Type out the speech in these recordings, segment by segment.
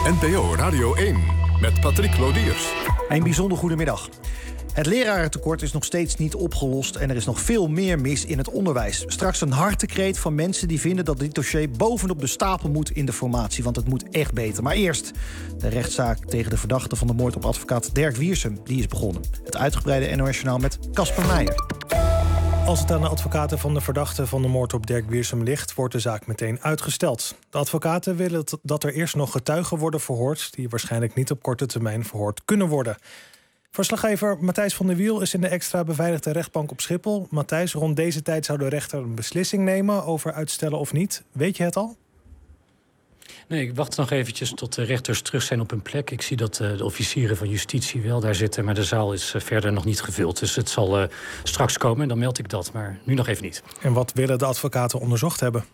NPO Radio 1 met Patrick Lodiers. Een bijzonder goedemiddag. Het lerarentekort is nog steeds niet opgelost en er is nog veel meer mis in het onderwijs. Straks een hartekreet van mensen die vinden dat dit dossier bovenop de stapel moet in de formatie, want het moet echt beter. Maar eerst de rechtszaak tegen de verdachte van de moord op advocaat Derk Wiersum. Die is begonnen. Het uitgebreide NOS-journaal met Casper Meijer. Als het aan de advocaten van de verdachte van de moord op Derk Wiersum ligt, wordt de zaak meteen uitgesteld. De advocaten willen dat er eerst nog getuigen worden verhoord, die waarschijnlijk niet op korte termijn verhoord kunnen worden. Verslaggever Matthijs van der Wiel is in de extra beveiligde rechtbank op Schiphol. Matthijs, rond deze tijd zou de rechter een beslissing nemen over uitstellen of niet. Weet je het al? Nee, ik wacht nog eventjes tot de rechters terug zijn op hun plek. Ik zie dat de officieren van justitie wel daar zitten, maar de zaal is verder nog niet gevuld. Dus het zal straks komen en dan meld ik dat, maar nu nog even niet. En wat willen de advocaten onderzocht hebben?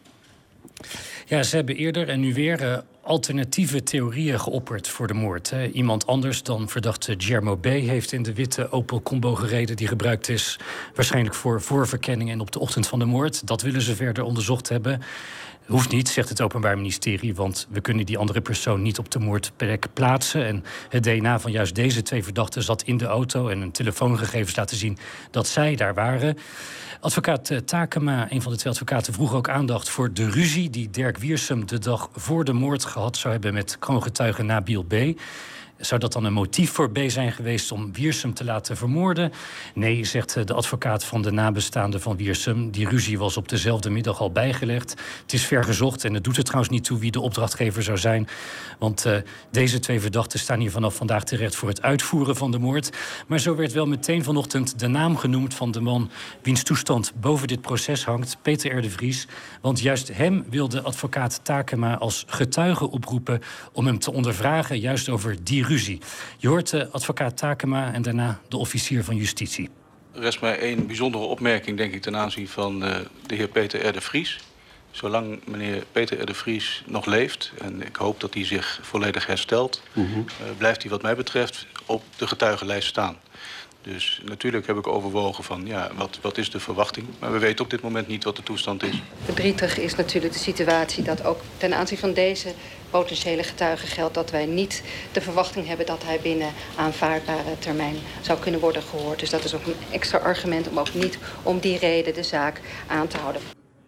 Ja, ze hebben eerder en nu weer alternatieve theorieën geopperd voor de moord. Iemand anders dan verdachte Guillermo B. heeft in de witte Opel Combo gereden die gebruikt is waarschijnlijk voor voorverkenning en op de ochtend van de moord. Dat willen ze verder onderzocht hebben. Hoeft niet, zegt het Openbaar Ministerie, want we kunnen die andere persoon niet op de moordplek plaatsen. En het DNA van juist deze twee verdachten zat in de auto en hun telefoongegevens laten zien dat zij daar waren. Advocaat Takema, een van de twee advocaten, vroeg ook aandacht voor de ruzie die Derk Wiersum de dag voor de moord gehad zou hebben met kroongetuige Nabil B. Zou dat dan een motief voor B zijn geweest om Wiersum te laten vermoorden? Nee, zegt de advocaat van de nabestaanden van Wiersum. Die ruzie was op dezelfde middag al bijgelegd. Het is ver gezocht en het doet er trouwens niet toe wie de opdrachtgever zou zijn. Want deze twee verdachten staan hier vanaf vandaag terecht voor het uitvoeren van de moord. Maar zo werd wel meteen vanochtend de naam genoemd van de man wiens toestand boven dit proces hangt, Peter R. de Vries. Want juist hem wilde advocaat Takema als getuige oproepen om hem te ondervragen, juist over die ruzie. Je hoort advocaat Takema en daarna de officier van justitie. Er is maar één bijzondere opmerking, denk ik, ten aanzien van de heer Peter R. de Vries. Zolang meneer Peter R. de Vries nog leeft, en ik hoop dat hij zich volledig herstelt, blijft hij wat mij betreft op de getuigenlijst staan. Dus natuurlijk heb ik overwogen van, ja, wat is de verwachting? Maar we weten op dit moment niet wat de toestand is. Verdrietig is natuurlijk de situatie dat ook ten aanzien van deze potentiële getuige geldt dat wij niet de verwachting hebben dat hij binnen aanvaardbare termijn zou kunnen worden gehoord. Dus dat is ook een extra argument om ook niet om die reden de zaak aan te houden.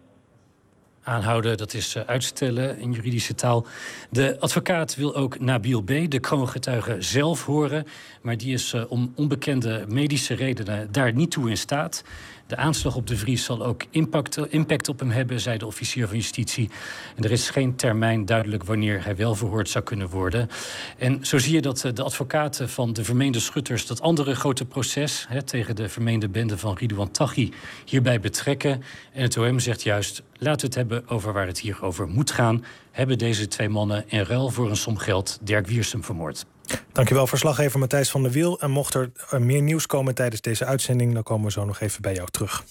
Aanhouden, dat is uitstellen in juridische taal. De advocaat wil ook Nabil B., de kroongetuige, zelf horen. Maar die is om onbekende medische redenen daar niet toe in staat. De aanslag op de Vries zal ook impact op hem hebben, zei de officier van justitie. En er is geen termijn duidelijk wanneer hij wel verhoord zou kunnen worden. En zo zie je dat de advocaten van de vermeende schutters dat andere grote proces tegen de vermeende bende van Ridouan Taghi hierbij betrekken. En het OM zegt juist, laten we het hebben over waar het hier over moet gaan. Hebben deze twee mannen in ruil voor een som geld Derk Wiersum vermoord? Dankjewel, verslaggever Matthijs van der Wiel. En mocht er meer nieuws komen tijdens deze uitzending, dan komen we zo nog even bij jou terug.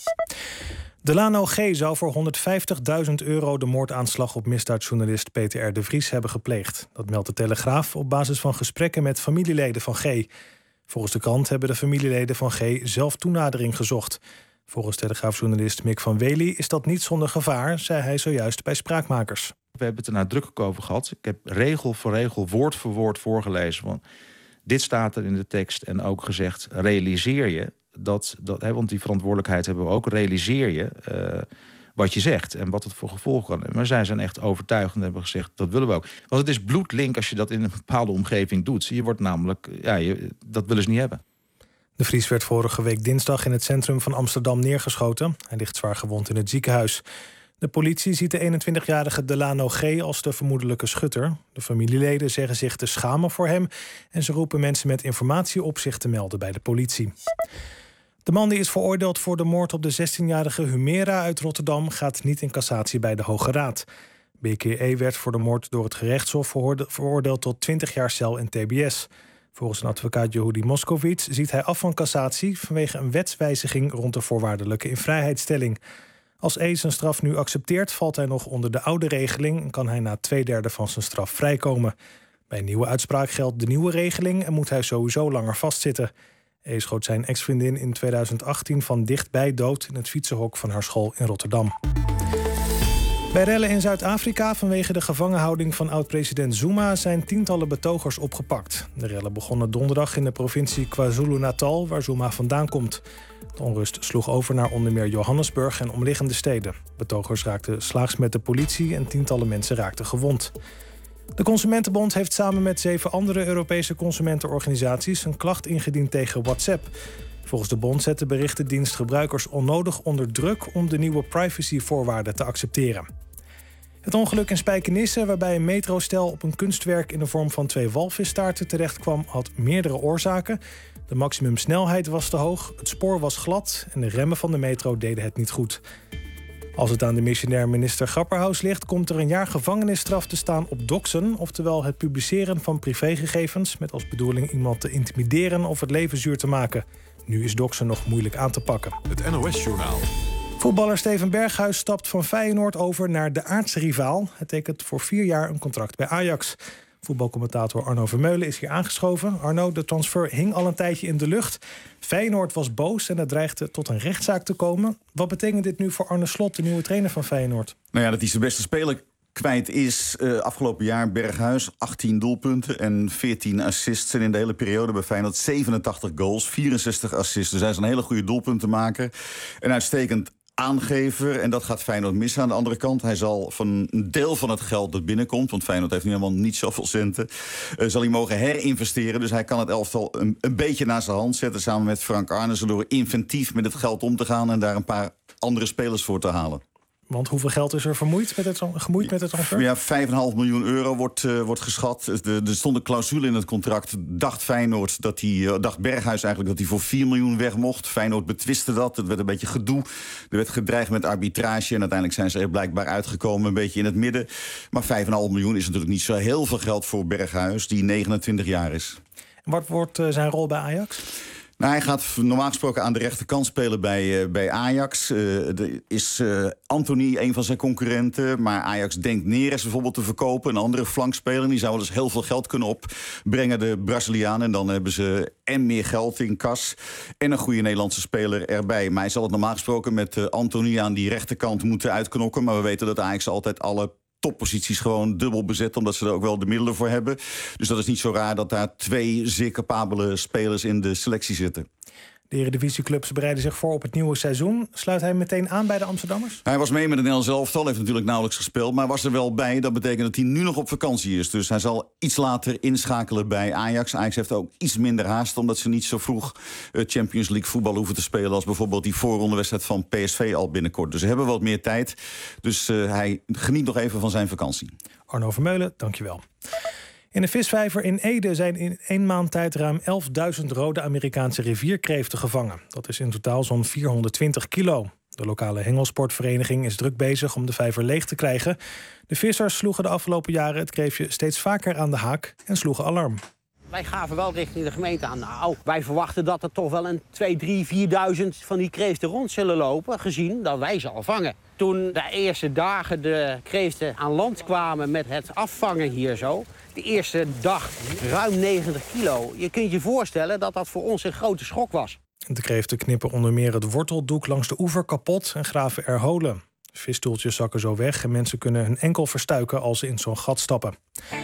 Delano G. zou voor €150.000 de moordaanslag op misdaadjournalist Peter R. de Vries hebben gepleegd. Dat meldt de Telegraaf op basis van gesprekken met familieleden van G. Volgens de krant hebben de familieleden van G. zelf toenadering gezocht. Volgens Telegraafjournalist Mick van Wely is dat niet zonder gevaar, zei hij zojuist bij Spraakmakers. We hebben het er nadrukkelijk over gehad. Ik heb regel voor regel, woord voor woord voorgelezen. Want dit staat er in de tekst en ook gezegd, realiseer je want die verantwoordelijkheid hebben we ook, realiseer je wat je zegt en wat het voor gevolgen kan hebben. Maar zij zijn echt overtuigend en hebben gezegd, dat willen we ook. Want het is bloedlink als je dat in een bepaalde omgeving doet. Je wordt namelijk, dat willen ze niet hebben. De Vries werd vorige week dinsdag in het centrum van Amsterdam neergeschoten. Hij ligt zwaar gewond in het ziekenhuis. De politie ziet de 21-jarige Delano G. als de vermoedelijke schutter. De familieleden zeggen zich te schamen voor hem en ze roepen mensen met informatie op zich te melden bij de politie. De man die is veroordeeld voor de moord op de 16-jarige Humera uit Rotterdam gaat niet in cassatie bij de Hoge Raad. BKE werd voor de moord door het gerechtshof veroordeeld tot 20 jaar cel en tbs. Volgens een advocaat Yehudi Moskowitz ziet hij af van cassatie vanwege een wetswijziging rond de voorwaardelijke invrijheidstelling. Als E zijn straf nu accepteert, valt hij nog onder de oude regeling en kan hij na 2/3 van zijn straf vrijkomen. Bij een nieuwe uitspraak geldt de nieuwe regeling en moet hij sowieso langer vastzitten. E schoot zijn ex-vriendin in 2018 van dichtbij dood in het fietsenhok van haar school in Rotterdam. Bij rellen in Zuid-Afrika vanwege de gevangenhouding van oud-president Zuma zijn tientallen betogers opgepakt. De rellen begonnen donderdag in de provincie KwaZulu-Natal, waar Zuma vandaan komt. De onrust sloeg over naar onder meer Johannesburg en omliggende steden. Betogers raakten slaags met de politie en tientallen mensen raakten gewond. De Consumentenbond heeft samen met 7 andere Europese consumentenorganisaties een klacht ingediend tegen WhatsApp. Volgens de bond zet de berichtendienst gebruikers onnodig onder druk om de nieuwe privacyvoorwaarden te accepteren. Het ongeluk in Spijkenisse, waarbij een metrostel op een kunstwerk in de vorm van 2 walvisstaarten terechtkwam, had meerdere oorzaken. De maximumsnelheid was te hoog, het spoor was glad en de remmen van de metro deden het niet goed. Als het aan de missionair minister Grapperhaus ligt, komt er een jaar gevangenisstraf te staan op doxen, oftewel het publiceren van privégegevens met als bedoeling iemand te intimideren of het leven zuur te maken. Nu is doxen nog moeilijk aan te pakken. Het NOS-journaal. Voetballer Steven Berghuis stapt van Feyenoord over naar de aartsrivaal. Hij tekent voor 4 jaar een contract bij Ajax. Voetbalcommentator Arno Vermeulen is hier aangeschoven. Arno, de transfer hing al een tijdje in de lucht. Feyenoord was boos en het dreigde tot een rechtszaak te komen. Wat betekent dit nu voor Arne Slot, de nieuwe trainer van Feyenoord? Nou ja, dat hij zijn beste speler kwijt is. Afgelopen jaar Berghuis, 18 doelpunten en 14 assists. En in de hele periode bij Feyenoord 87 goals, 64 assists. Dus hij is een hele goede doelpuntenmaker. Een uitstekend aangever. En dat gaat Feyenoord missen. Aan de andere kant, hij zal van een deel van het geld dat binnenkomt, want Feyenoord heeft nu helemaal niet zoveel centen, zal hij mogen herinvesteren. Dus hij kan het elftal een beetje naar zijn hand zetten samen met Frank Arnissen door inventief met het geld om te gaan en daar een paar andere spelers voor te halen. Want hoeveel geld is er gemoeid met het transfer? Ja, 5,5 miljoen euro wordt geschat. Er stond een clausule in het contract. Dacht Berghuis eigenlijk dat hij voor 4 miljoen weg mocht. Feyenoord betwiste dat. Het werd een beetje gedoe. Er werd gedreigd met arbitrage. En uiteindelijk zijn ze er blijkbaar uitgekomen, een beetje in het midden. Maar 5,5 miljoen is natuurlijk niet zo heel veel geld voor Berghuis, die 29 jaar is. En wat wordt zijn rol bij Ajax? Nou, hij gaat normaal gesproken aan de rechterkant spelen bij Ajax. Is Anthony een van zijn concurrenten. Maar Ajax denkt Neres bijvoorbeeld te verkopen. Een andere flankspeler. Die zou wel eens heel veel geld kunnen opbrengen, de Braziliaan. En dan hebben ze en meer geld in kas. En een goede Nederlandse speler erbij. Maar hij zal het normaal gesproken met Anthony aan die rechterkant moeten uitknokken. Maar we weten dat Ajax altijd alle topposities gewoon dubbel bezet, omdat ze er ook wel de middelen voor hebben. Dus dat is niet zo raar dat daar 2 zeer capabele spelers in de selectie zitten. De Eredivisieclubs bereiden zich voor op het nieuwe seizoen. Sluit hij meteen aan bij de Amsterdammers? Hij was mee met het Nederlands elftal, heeft natuurlijk nauwelijks gespeeld, maar was er wel bij. Dat betekent dat hij nu nog op vakantie is. Dus hij zal iets later inschakelen bij Ajax. Ajax heeft ook iets minder haast, omdat ze niet zo vroeg Champions League voetbal hoeven te spelen als bijvoorbeeld die voorrondewedstrijd van PSV al binnenkort. Dus ze hebben wat meer tijd. Dus hij geniet nog even van zijn vakantie. Arno Vermeulen, dankjewel. In de visvijver in Ede zijn in 1 maand tijd ruim 11.000 rode Amerikaanse rivierkreeften gevangen. Dat is in totaal zo'n 420 kilo. De lokale hengelsportvereniging is druk bezig om de vijver leeg te krijgen. De vissers sloegen de afgelopen jaren het kreeftje steeds vaker aan de haak en sloegen alarm. Wij gaven wel richting de gemeente aan. Nou, wij verwachten dat er toch wel een 2.000, 3.000, 4.000 van die kreeften rond zullen lopen, gezien dat wij ze al vangen. Toen de eerste dagen de kreeften aan land kwamen met het afvangen hier zo, de eerste dag ruim 90 kilo. Je kunt je voorstellen dat dat voor ons een grote schok was. De kreeften knippen onder meer het worteldoek langs de oever kapot en graven er holen. Visstoeltjes zakken zo weg en mensen kunnen hun enkel verstuiken als ze in zo'n gat stappen.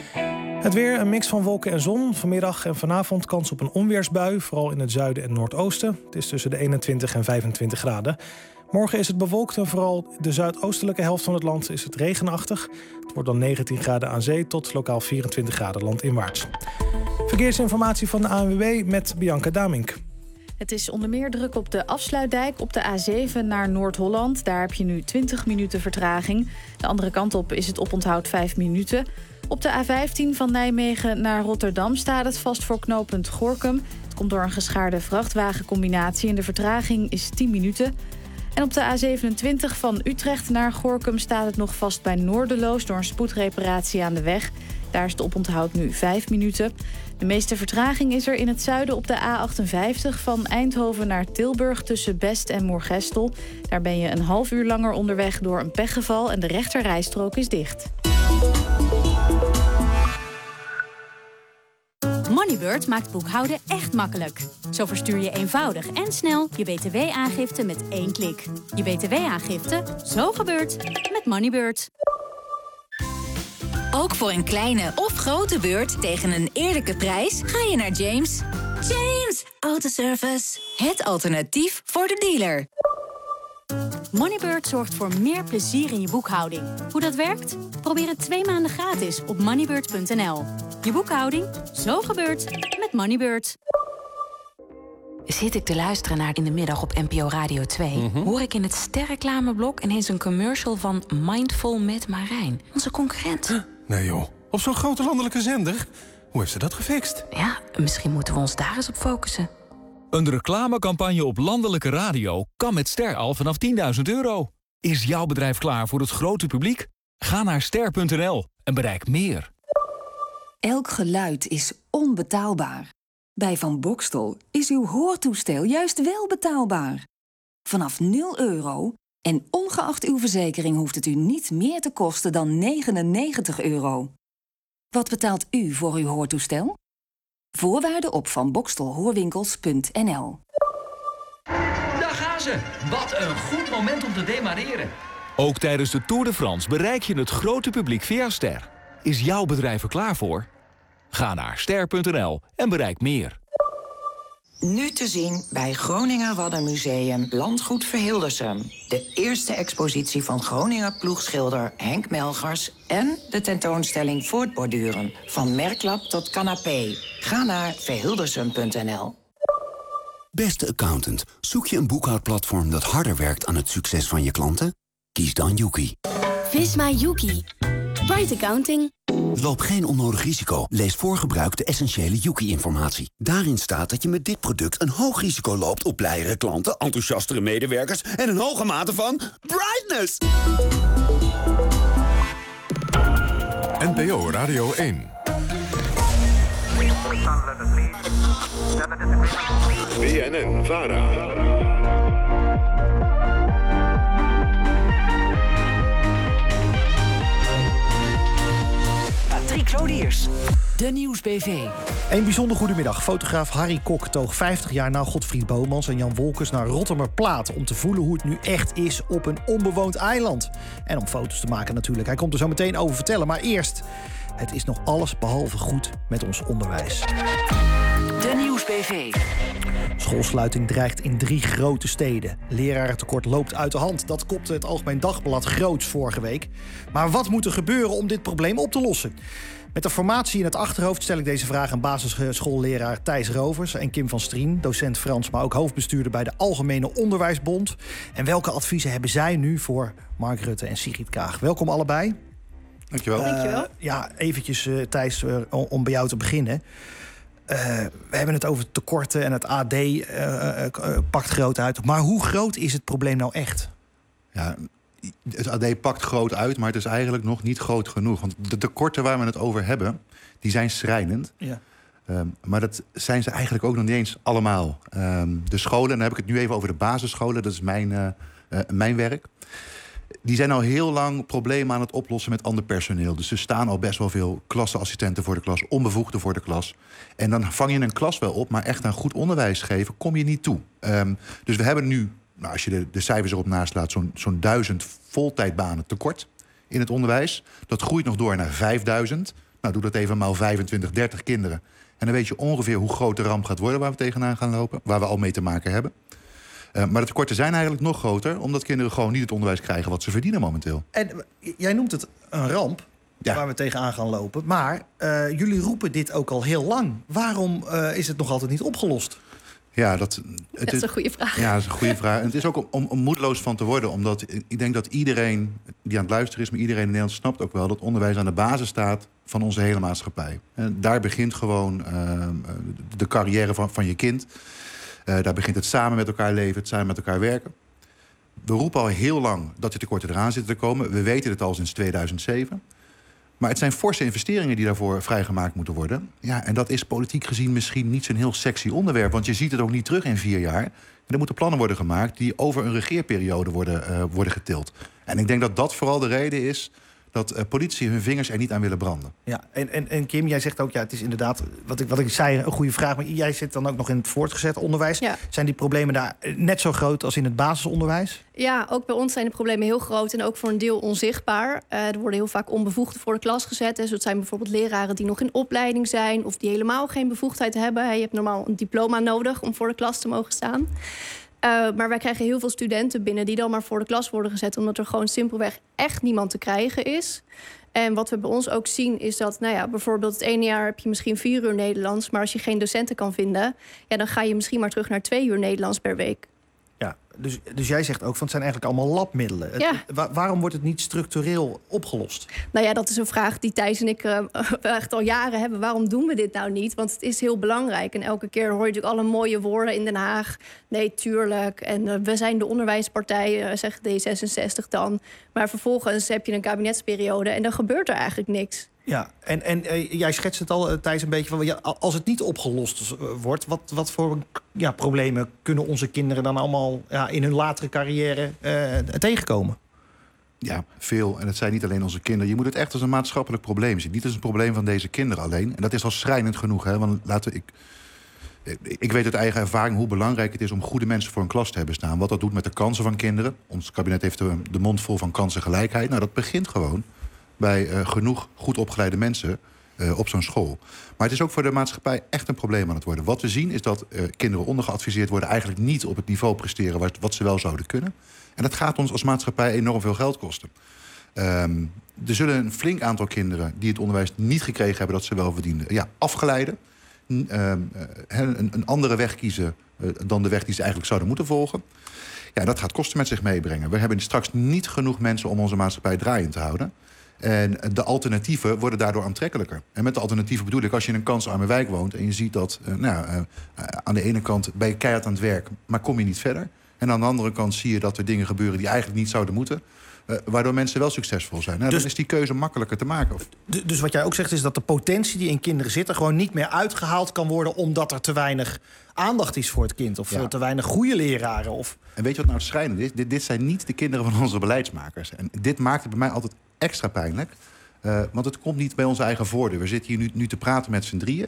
Het weer, een mix van wolken en zon. Vanmiddag en vanavond kans op een onweersbui, vooral in het zuiden en noordoosten. Het is tussen de 21 en 25 graden. Morgen is het bewolkt en vooral de zuidoostelijke helft van het land is het regenachtig. Het wordt dan 19 graden aan zee tot lokaal 24 graden landinwaarts. Verkeersinformatie van de ANWB met Bianca Damink. Het is onder meer druk op de afsluitdijk op de A7 naar Noord-Holland. Daar heb je nu 20 minuten vertraging. De andere kant op is het oponthoud 5 minuten. Op de A15 van Nijmegen naar Rotterdam staat het vast voor knooppunt Gorinchem. Het komt door een geschaarde vrachtwagencombinatie en de vertraging is 10 minuten. En op de A27 van Utrecht naar Gorinchem staat het nog vast bij Noorderloos door een spoedreparatie aan de weg. Daar is het oponthoud nu 5 minuten. De meeste vertraging is er in het zuiden op de A58 van Eindhoven naar Tilburg tussen Best en Moergestel. Daar ben je een half uur langer onderweg door een pechgeval en de rechterrijstrook is dicht. Moneybird maakt boekhouden echt makkelijk. Zo verstuur je eenvoudig en snel je btw-aangifte met 1 klik. Je btw-aangifte, zo gebeurt, met Moneybird. Ook voor een kleine of grote beurt tegen een eerlijke prijs ga je naar James. James Autoservice. Het alternatief voor de dealer. Moneybird zorgt voor meer plezier in je boekhouding. Hoe dat werkt? Probeer het 2 maanden gratis op moneybird.nl. Je boekhouding, zo gebeurt, met Moneybird. Zit ik te luisteren naar In de Middag op NPO Radio 2... hoor ik in het sterreclameblok ineens een commercial van Mindful met Marijn. Onze concurrent. Nee joh, op zo'n grote landelijke zender? Hoe heeft ze dat gefixt? Ja, misschien moeten we ons daar eens op focussen. Een reclamecampagne op landelijke radio kan met Ster al vanaf €10.000. Is jouw bedrijf klaar voor het grote publiek? Ga naar ster.nl en bereik meer. Elk geluid is onbetaalbaar. Bij Van Boxtel is uw hoortoestel juist wel betaalbaar. Vanaf €0 en ongeacht uw verzekering hoeft het u niet meer te kosten dan €99. Wat betaalt u voor uw hoortoestel? Voorwaarden op vanboxtelhoorwinkels.nl. Daar gaan ze! Wat een goed moment om te demareren. Ook tijdens de Tour de France bereik je het grote publiek via Ster. Is jouw bedrijf er klaar voor? Ga naar ster.nl en bereik meer. Nu te zien bij Groninger Waddenmuseum Landgoed Verhildersum. De eerste expositie van Groninger ploegschilder Henk Melgers... en de tentoonstelling Voortborduren, van merklap tot canapé. Ga naar verhildersum.nl. Beste accountant, zoek je een boekhoudplatform dat harder werkt aan het succes van je klanten? Kies dan Yuki. Visma Yuki. Bright Accounting. Loop geen onnodig risico. Lees voor gebruik de essentiële Yuki-informatie. Daarin staat dat je met dit product een hoog risico loopt op blijere klanten, enthousiastere medewerkers en een hoge mate van brightness. NPO Radio 1. BNN-VARA. Patrick Lodiers, de Nieuwsbv. Een bijzonder goedemiddag. Fotograaf Harry Kok toog 50 jaar na Godfried Bomans en Jan Wolkers naar Rottermerplaat om te voelen hoe het nu echt is op een onbewoond eiland. En om foto's te maken natuurlijk. Hij komt er zo meteen over vertellen. Maar eerst, het is nog alles behalve goed met ons onderwijs. De Nieuwsbv. Schoolsluiting dreigt in 3 grote steden. Lerarentekort loopt uit de hand. Dat kopte het Algemeen Dagblad groots vorige week. Maar wat moet er gebeuren om dit probleem op te lossen? Met de formatie in het achterhoofd stel ik deze vraag aan basisschoolleraar Thijs Rovers en Kim van Strien, docent Frans, maar ook hoofdbestuurder bij de Algemene Onderwijsbond. En welke adviezen hebben zij nu voor Mark Rutte en Sigrid Kaag? Welkom allebei. Dankjewel. Dankjewel. Ja, eventjes Thijs, om bij jou te beginnen. We hebben het over tekorten en het AD pakt groot uit. Maar hoe groot is het probleem nou echt? Ja, het AD pakt groot uit, maar het is eigenlijk nog niet groot genoeg. Want de tekorten waar we het over hebben, die zijn schrijnend. Ja. Maar dat zijn ze eigenlijk ook nog niet eens allemaal. De scholen, en dan heb ik het nu even over de basisscholen. Dat is mijn werk. Die zijn al heel lang problemen aan het oplossen met ander personeel. Dus er staan al best wel veel klasseassistenten voor de klas, onbevoegden voor de klas. En dan vang je een klas wel op, maar echt aan goed onderwijs geven kom je niet toe. Dus we hebben nu, nou, als je de cijfers erop naslaat, zo'n 1000 voltijdbanen tekort in het onderwijs. Dat groeit nog door naar 5000. Nou, doe dat even maar 25, 30 kinderen. En dan weet je ongeveer hoe groot de ramp gaat worden waar we tegenaan gaan lopen. Waar we al mee te maken hebben. Maar de tekorten zijn eigenlijk nog groter, omdat kinderen gewoon niet het onderwijs krijgen wat ze verdienen momenteel. En jij noemt het een ramp, ja, waar we tegenaan gaan lopen. Maar jullie roepen dit ook al heel lang. Waarom is het nog altijd niet opgelost? Ja, dat is een goede vraag. Ja, dat is een goede vraag. En het is ook om moedeloos van te worden. Omdat ik denk dat iedereen die aan het luisteren is, maar iedereen in Nederland snapt ook wel dat onderwijs aan de basis staat van onze hele maatschappij. En daar begint gewoon de carrière van je kind. Daar begint het samen met elkaar leven, het samen met elkaar werken. We roepen al heel lang dat die tekorten eraan zitten te komen. We weten het al sinds 2007. Maar het zijn forse investeringen die daarvoor vrijgemaakt moeten worden. Ja, en dat is politiek gezien misschien niet zo'n heel sexy onderwerp. Want je ziet het ook niet terug in 4 jaar. En er moeten plannen worden gemaakt die over een regeerperiode worden getild. En ik denk dat dat vooral de reden is dat politie hun vingers er niet aan willen branden. Ja, en Kim, jij zegt ook, het is inderdaad, wat ik zei, een goede vraag. Maar jij zit dan ook nog in het voortgezet onderwijs. Ja. Zijn die problemen daar net zo groot als in het basisonderwijs? Ja, ook bij ons zijn de problemen heel groot en ook voor een deel onzichtbaar. Er worden heel vaak onbevoegden voor de klas gezet. Dus dat zijn bijvoorbeeld leraren die nog in opleiding zijn of die helemaal geen bevoegdheid hebben. Je hebt normaal een diploma nodig om voor de klas te mogen staan. Maar wij krijgen heel veel studenten binnen die dan maar voor de klas worden gezet, omdat er gewoon simpelweg echt niemand te krijgen is. En wat we bij ons ook zien is dat, bijvoorbeeld het ene jaar heb je misschien 4 uur Nederlands, maar als je geen docenten kan vinden, dan ga je misschien maar terug naar 2 uur Nederlands per week. Ja, dus jij zegt ook, van het zijn eigenlijk allemaal labmiddelen. Ja. Waarom wordt het niet structureel opgelost? Dat is een vraag die Thijs en ik echt al jaren hebben. Waarom doen we dit nou niet? Want het is heel belangrijk. En elke keer hoor je natuurlijk alle mooie woorden in Den Haag. Nee, tuurlijk. En we zijn de onderwijspartij, zegt D66 dan. Maar vervolgens heb je een kabinetsperiode en dan gebeurt er eigenlijk niks. Ja, en jij schetst het al, Thijs, een beetje van, als het niet opgelost wordt, wat voor problemen kunnen onze kinderen dan allemaal in hun latere carrière tegenkomen? Ja, veel. En het zijn niet alleen onze kinderen. Je moet het echt als een maatschappelijk probleem zien. Niet als een probleem van deze kinderen alleen. En dat is al schrijnend genoeg. Hè? Want ik weet uit eigen ervaring hoe belangrijk het is om goede mensen voor een klas te hebben staan. Wat dat doet met de kansen van kinderen. Ons kabinet heeft de mond vol van kansengelijkheid. Nou, dat begint gewoon bij genoeg goed opgeleide mensen op zo'n school. Maar het is ook voor de maatschappij echt een probleem aan het worden. Wat we zien is dat kinderen ondergeadviseerd worden, eigenlijk niet op het niveau presteren wat ze wel zouden kunnen. En dat gaat ons als maatschappij enorm veel geld kosten. Er zullen een flink aantal kinderen die het onderwijs niet gekregen hebben dat ze wel verdienden, afgeleiden. Een andere weg kiezen dan de weg die ze eigenlijk zouden moeten volgen. Ja, dat gaat kosten met zich meebrengen. We hebben straks niet genoeg mensen om onze maatschappij draaiend te houden. En de alternatieven worden daardoor aantrekkelijker. En met de alternatieven bedoel ik, als je in een kansarme wijk woont en je ziet dat aan de ene kant ben je keihard aan het werk, maar kom je niet verder. En aan de andere kant zie je dat er dingen gebeuren die eigenlijk niet zouden moeten, waardoor mensen wel succesvol zijn. Dan is die keuze makkelijker te maken. Dus wat jij ook zegt is dat de potentie die in kinderen zit er gewoon niet meer uitgehaald kan worden, omdat er te weinig aandacht is voor het kind of te weinig goede leraren. En weet je wat nou het schrijnend is? Dit zijn niet de kinderen van onze beleidsmakers. En dit maakt het bij mij altijd extra pijnlijk. Want het komt niet bij onze eigen voordeur. We zitten hier nu te praten met z'n drieën.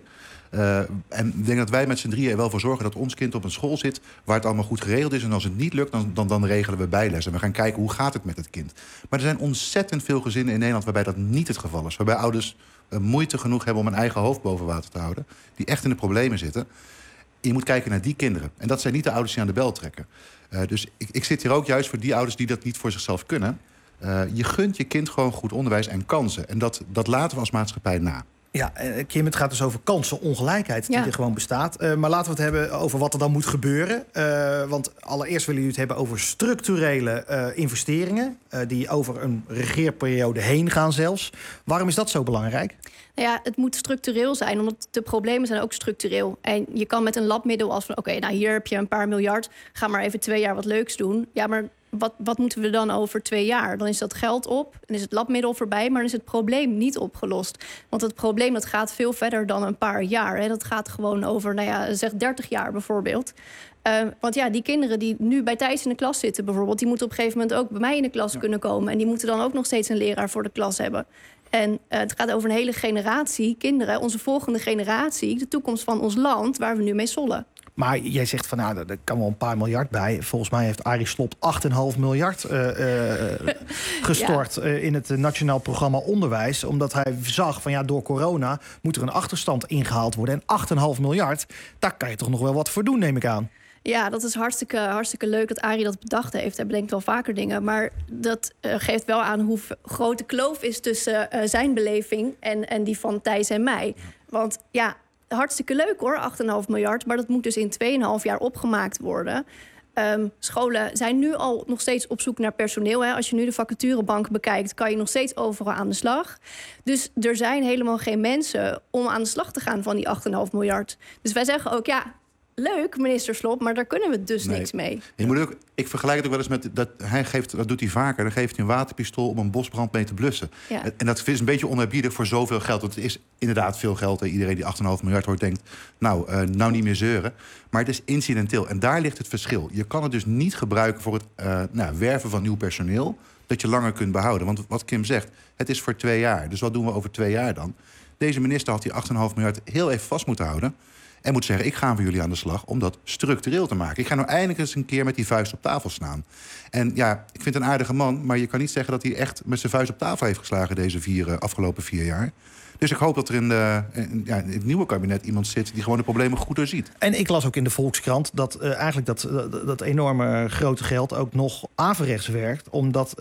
En ik denk dat wij met z'n drieën er wel voor zorgen dat ons kind op een school zit waar het allemaal goed geregeld is. En als het niet lukt, dan regelen we bijles. En we gaan kijken hoe gaat het met het kind. Maar er zijn ontzettend veel gezinnen in Nederland waarbij dat niet het geval is. Waarbij ouders moeite genoeg hebben om een eigen hoofd boven water te houden. Die echt in de problemen zitten. Je moet kijken naar die kinderen. En dat zijn niet de ouders die aan de bel trekken. Dus ik zit hier ook juist voor die ouders die dat niet voor zichzelf kunnen. Je gunt je kind gewoon goed onderwijs en kansen. En dat laten we als maatschappij na. Ja, Kim, het gaat dus over kansenongelijkheid die er gewoon bestaat. Maar laten we het hebben over wat er dan moet gebeuren. Want allereerst willen jullie het hebben over structurele investeringen die over een regeerperiode heen gaan zelfs. Waarom is dat zo belangrijk? Het moet structureel zijn, omdat de problemen zijn ook structureel. En je kan met een labmiddel als van, hier heb je een paar miljard, ga maar even 2 jaar wat leuks doen. Ja, maar wat moeten we dan over 2 jaar? Dan is dat geld op, dan is het labmiddel voorbij, maar dan is het probleem niet opgelost. Want het probleem dat gaat veel verder dan een paar jaar. Hè. Dat gaat gewoon over, zeg 30 jaar bijvoorbeeld. Want die kinderen die nu bij Thijs in de klas zitten bijvoorbeeld, die moeten op een gegeven moment ook bij mij in de klas kunnen komen. En die moeten dan ook nog steeds een leraar voor de klas hebben. En het gaat over een hele generatie kinderen, onze volgende generatie, de toekomst van ons land, waar we nu mee sollen. Maar jij zegt van, er kan wel een paar miljard bij. Volgens mij heeft Arie Slob 8,5 miljard gestort in het Nationaal Programma Onderwijs. Omdat hij zag van, door corona moet er een achterstand ingehaald worden. En 8,5 miljard, daar kan je toch nog wel wat voor doen, neem ik aan. Ja, dat is hartstikke leuk dat Arie dat bedacht heeft. Hij bedenkt wel vaker dingen. Maar dat geeft wel aan hoe groot de kloof is tussen zijn beleving en die van Thijs en mij. Want hartstikke leuk hoor, 8,5 miljard. Maar dat moet dus in 2,5 jaar opgemaakt worden. Scholen zijn nu al nog steeds op zoek naar personeel. Hè. Als je nu de vacaturebank bekijkt, kan je nog steeds overal aan de slag. Dus er zijn helemaal geen mensen om aan de slag te gaan van die 8,5 miljard. Dus wij zeggen ook, leuk, minister Slob, maar daar kunnen we dus niks mee. Je moet ook, ik vergelijk het ook wel eens met dat doet hij vaker. Dan geeft hij een waterpistool om een bosbrand mee te blussen. Ja. En dat is een beetje onerbiedig voor zoveel geld. Want het is inderdaad veel geld. Iedereen die 8,5 miljard hoort denkt, nou niet meer zeuren. Maar het is incidenteel. En daar ligt het verschil. Je kan het dus niet gebruiken voor het werven van nieuw personeel. dat je langer kunt behouden. Want wat Kim zegt, het is voor 2 jaar. Dus wat doen we over 2 jaar dan? Deze minister had die 8,5 miljard heel even vast moeten houden. En moet zeggen, ik ga voor jullie aan de slag om dat structureel te maken. Ik ga nou eindelijk eens een keer met die vuist op tafel staan. En ja, ik vind het een aardige man, maar je kan niet zeggen dat hij echt met zijn vuist op tafel heeft geslagen deze afgelopen 4 jaar. Dus ik hoop dat er in het nieuwe kabinet iemand zit die gewoon de problemen goed doorziet. En ik las ook in de Volkskrant dat eigenlijk dat enorme grote geld ook nog averechts werkt. Omdat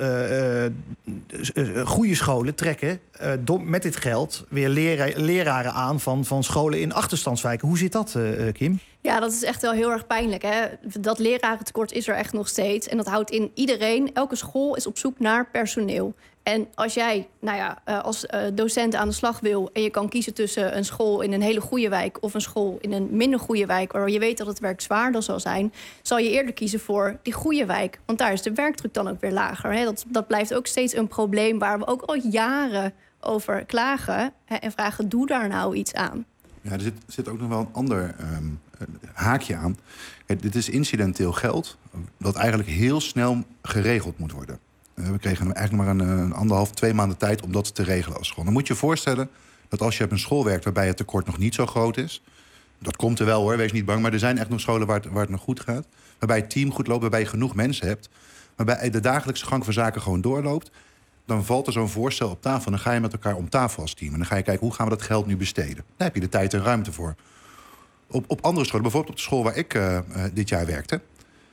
goede scholen trekken met dit geld weer leraren aan van scholen in achterstandswijken. Hoe zit dat, Kim? Ja, dat is echt wel heel erg pijnlijk. Hè? Dat lerarentekort is er echt nog steeds. En dat houdt in elke school is op zoek naar personeel. En als jij als docent aan de slag wil en je kan kiezen tussen een school in een hele goede wijk of een school in een minder goede wijk, waar je weet dat het werk zwaarder zal zijn, zal je eerder kiezen voor die goede wijk. Want daar is de werkdruk dan ook weer lager. Hè? Dat blijft ook steeds een probleem waar we ook al jaren over klagen en vragen, doe daar nou iets aan. Ja, er zit ook nog wel een ander haakje aan. Kijk, dit is incidenteel geld dat eigenlijk heel snel geregeld moet worden. We kregen eigenlijk maar een 1,5-2 maanden tijd om dat te regelen als school. Dan moet je je voorstellen dat als je op een school werkt waarbij het tekort nog niet zo groot is. Dat komt er wel hoor, wees niet bang. Maar er zijn echt nog scholen waar het nog goed gaat. Waarbij het team goed loopt, waarbij je genoeg mensen hebt. Waarbij de dagelijkse gang van zaken gewoon doorloopt. Dan valt er zo'n voorstel op tafel en dan ga je met elkaar om tafel als team. En dan ga je kijken, hoe gaan we dat geld nu besteden? Daar heb je de tijd en ruimte voor. Op andere scholen, bijvoorbeeld op de school waar ik dit jaar werkte.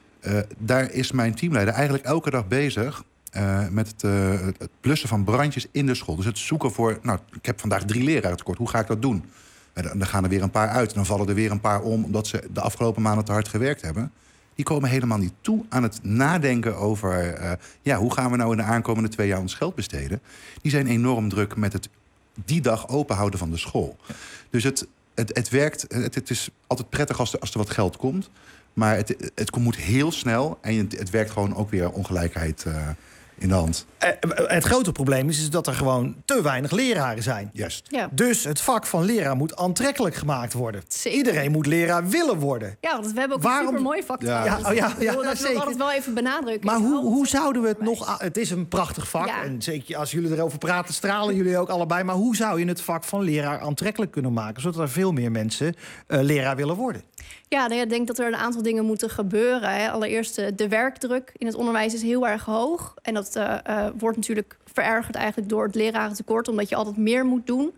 Daar is mijn teamleider eigenlijk elke dag bezig met het blussen van brandjes in de school. Dus het zoeken voor, ik heb vandaag 3 leraren tekort. Hoe ga ik dat doen? Dan gaan er weer een paar uit en dan vallen er weer een paar om, omdat ze de afgelopen maanden te hard gewerkt hebben. Die komen helemaal niet toe aan het nadenken over hoe gaan we nou in de aankomende 2 jaar ons geld besteden. Die zijn enorm druk met het die dag open houden van de school. Dus het werkt, het is altijd prettig als er wat geld komt. Maar het moet heel snel en het werkt gewoon ook weer ongelijkheid in de hand. Het grote probleem is dat er gewoon te weinig leraren zijn. Juist. Ja. Dus het vak van leraar moet aantrekkelijk gemaakt worden. Zeker. Iedereen moet leraar willen worden. Ja, want we hebben ook een supermooi vak. Ja, dat wil ik zeker. altijd wel even benadrukken. Maar hoe zouden we het nog... Het is een prachtig vak. Ja. En zeker als jullie erover praten, stralen jullie ook allebei. Maar hoe zou je het vak van leraar aantrekkelijk kunnen maken, zodat er veel meer mensen leraar willen worden? Ja, ik denk dat er een aantal dingen moeten gebeuren. Hè. Allereerst, de werkdruk in het onderwijs is heel erg hoog. En dat wordt natuurlijk verergerd eigenlijk door het lerarentekort, omdat je altijd meer moet doen.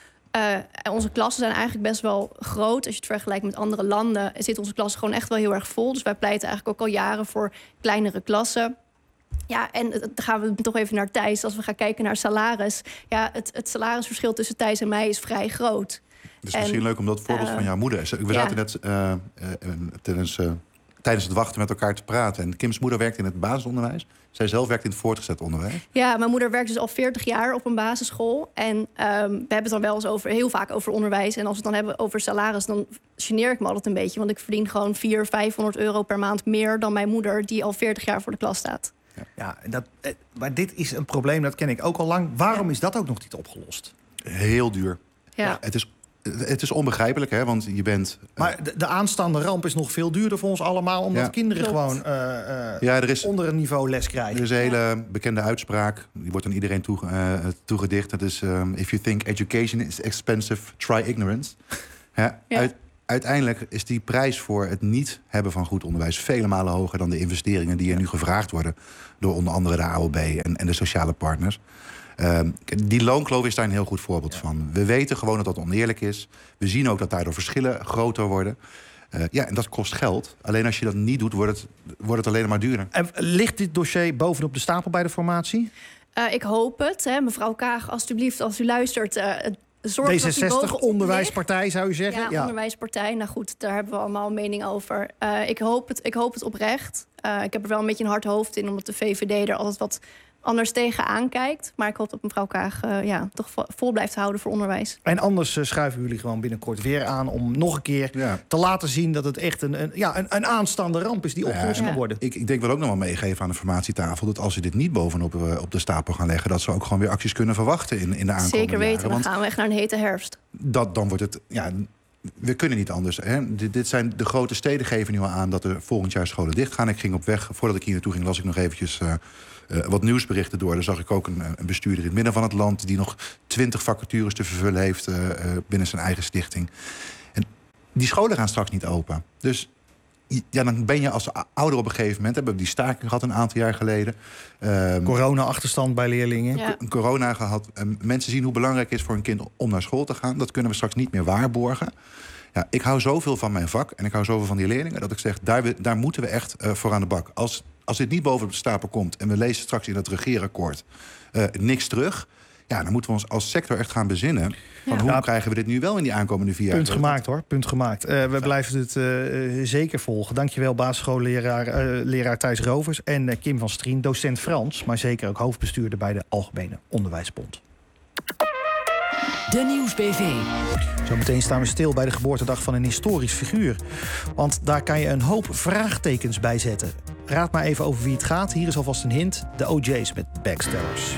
En onze klassen zijn eigenlijk best wel groot. Als je het vergelijkt met andere landen, zit onze klas gewoon echt wel heel erg vol. Dus wij pleiten eigenlijk ook al jaren voor kleinere klassen. Ja, en dan gaan we toch even naar Thijs. Als we gaan kijken naar salaris. Ja, het salarisverschil tussen Thijs en mij is vrij groot. Het is misschien leuk om dat voorbeeld van jouw moeder. We zaten net tijdens het wachten met elkaar te praten. En Kims moeder werkt in het basisonderwijs. Zij zelf werkt in het voortgezet onderwijs. Ja, mijn moeder werkt dus al 40 jaar op een basisschool. En we hebben het dan wel eens heel vaak over onderwijs. En als we het dan hebben over salaris, dan geneer ik me altijd een beetje. Want ik verdien gewoon 400-500 euro per maand meer dan mijn moeder, die al 40 jaar voor de klas staat. Maar dit is een probleem, dat ken ik ook al lang. Waarom is dat ook nog niet opgelost? Heel duur. Ja. Het is onbegrijpelijk, hè, want je bent... Maar de aanstaande ramp is nog veel duurder voor ons allemaal, omdat kinderen gewoon onder een niveau les krijgen. Er is een hele bekende uitspraak, die wordt aan iedereen toegedicht. Dat is, if you think education is expensive, try ignorance. Uiteindelijk is die prijs voor het niet hebben van goed onderwijs vele malen hoger dan de investeringen die er nu gevraagd worden door onder andere de AOB en de sociale partners. Die loonkloof is daar een heel goed voorbeeld van. We weten gewoon dat dat oneerlijk is. We zien ook dat daardoor verschillen groter worden. En dat kost geld. Alleen als je dat niet doet, wordt het alleen maar duurder. En ligt dit dossier bovenop de stapel bij de formatie? Ik hoop het. Hè. Mevrouw Kaag, alstublieft, als u luistert... D66, onderwijspartij zou je zeggen? Ja, onderwijspartij. Nou goed, daar hebben we allemaal een mening over. Ik hoop het oprecht. Ik heb er wel een beetje een hard hoofd in, omdat de VVD er altijd wat anders tegenaan kijkt. Maar ik hoop dat mevrouw Kaag toch vol blijft houden voor onderwijs. En anders schuiven jullie gewoon binnenkort weer aan om nog een keer te laten zien dat het echt een aanstaande ramp is die opgelost kan worden. Ik denk wel ook nog wel meegeven aan de formatietafel dat als ze dit niet bovenop op de stapel gaan leggen, dat ze ook gewoon weer acties kunnen verwachten in de aankomende Zeker weten, jaren. Dan gaan we echt naar een hete herfst. Dan wordt het we kunnen niet anders. Hè? Dit zijn de grote steden geven nu al aan dat er volgend jaar scholen dicht gaan. Ik ging op weg, voordat ik hier naartoe ging, las ik nog eventjes wat nieuwsberichten door. Daar zag ik ook een bestuurder in het midden van het land die nog 20 vacatures te vervullen heeft binnen zijn eigen stichting. En die scholen gaan straks niet open. Dus ja, dan ben je als ouder op een gegeven moment. Hebben we die staking gehad een aantal jaar geleden. Corona-achterstand bij leerlingen. Ja. Corona gehad. Mensen zien hoe belangrijk het is voor een kind om naar school te gaan. Dat kunnen we straks niet meer waarborgen. Ja, ik hou zoveel van mijn vak en ik hou zoveel van die leerlingen dat ik zeg, daar moeten we echt voor aan de bak. Als dit niet boven de stapel komt en we lezen straks in het regeerakkoord niks terug, ja, dan moeten we ons als sector echt gaan bezinnen van hoe krijgen we dit nu wel in die aankomende 4 jaar. Punt gemaakt hoor, punt gemaakt. We blijven het zeker volgen. Dankjewel basisschoolleraar Thijs Rovers en Kim van Strien, docent Frans, maar zeker ook hoofdbestuurder bij de Algemene Onderwijsbond. De Nieuwsbv. Zometeen staan we stil bij de geboortedag van een historisch figuur. Want daar kan je een hoop vraagtekens bij zetten. Raad maar even over wie het gaat. Hier is alvast een hint. De OJ's met Backstabbers.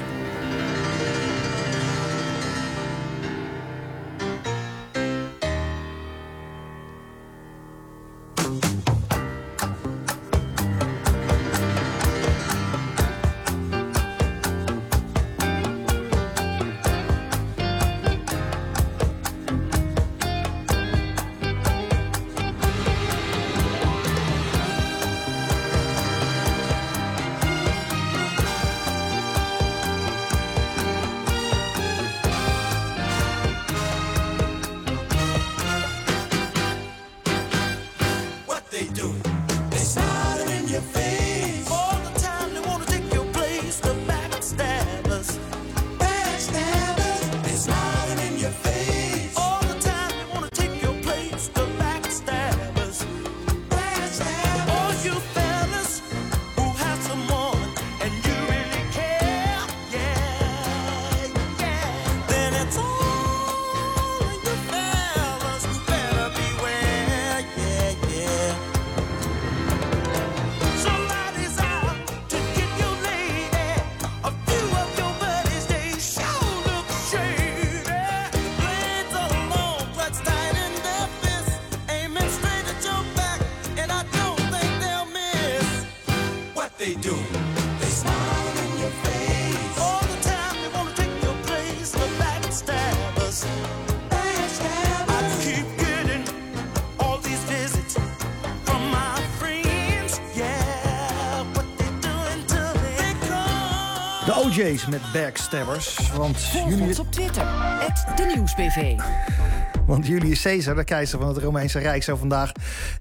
OJ's met Backstabbers. Volg ons op Twitter, @DeNieuwsBV. Want Julius Caesar, de keizer van het Romeinse Rijk, zou vandaag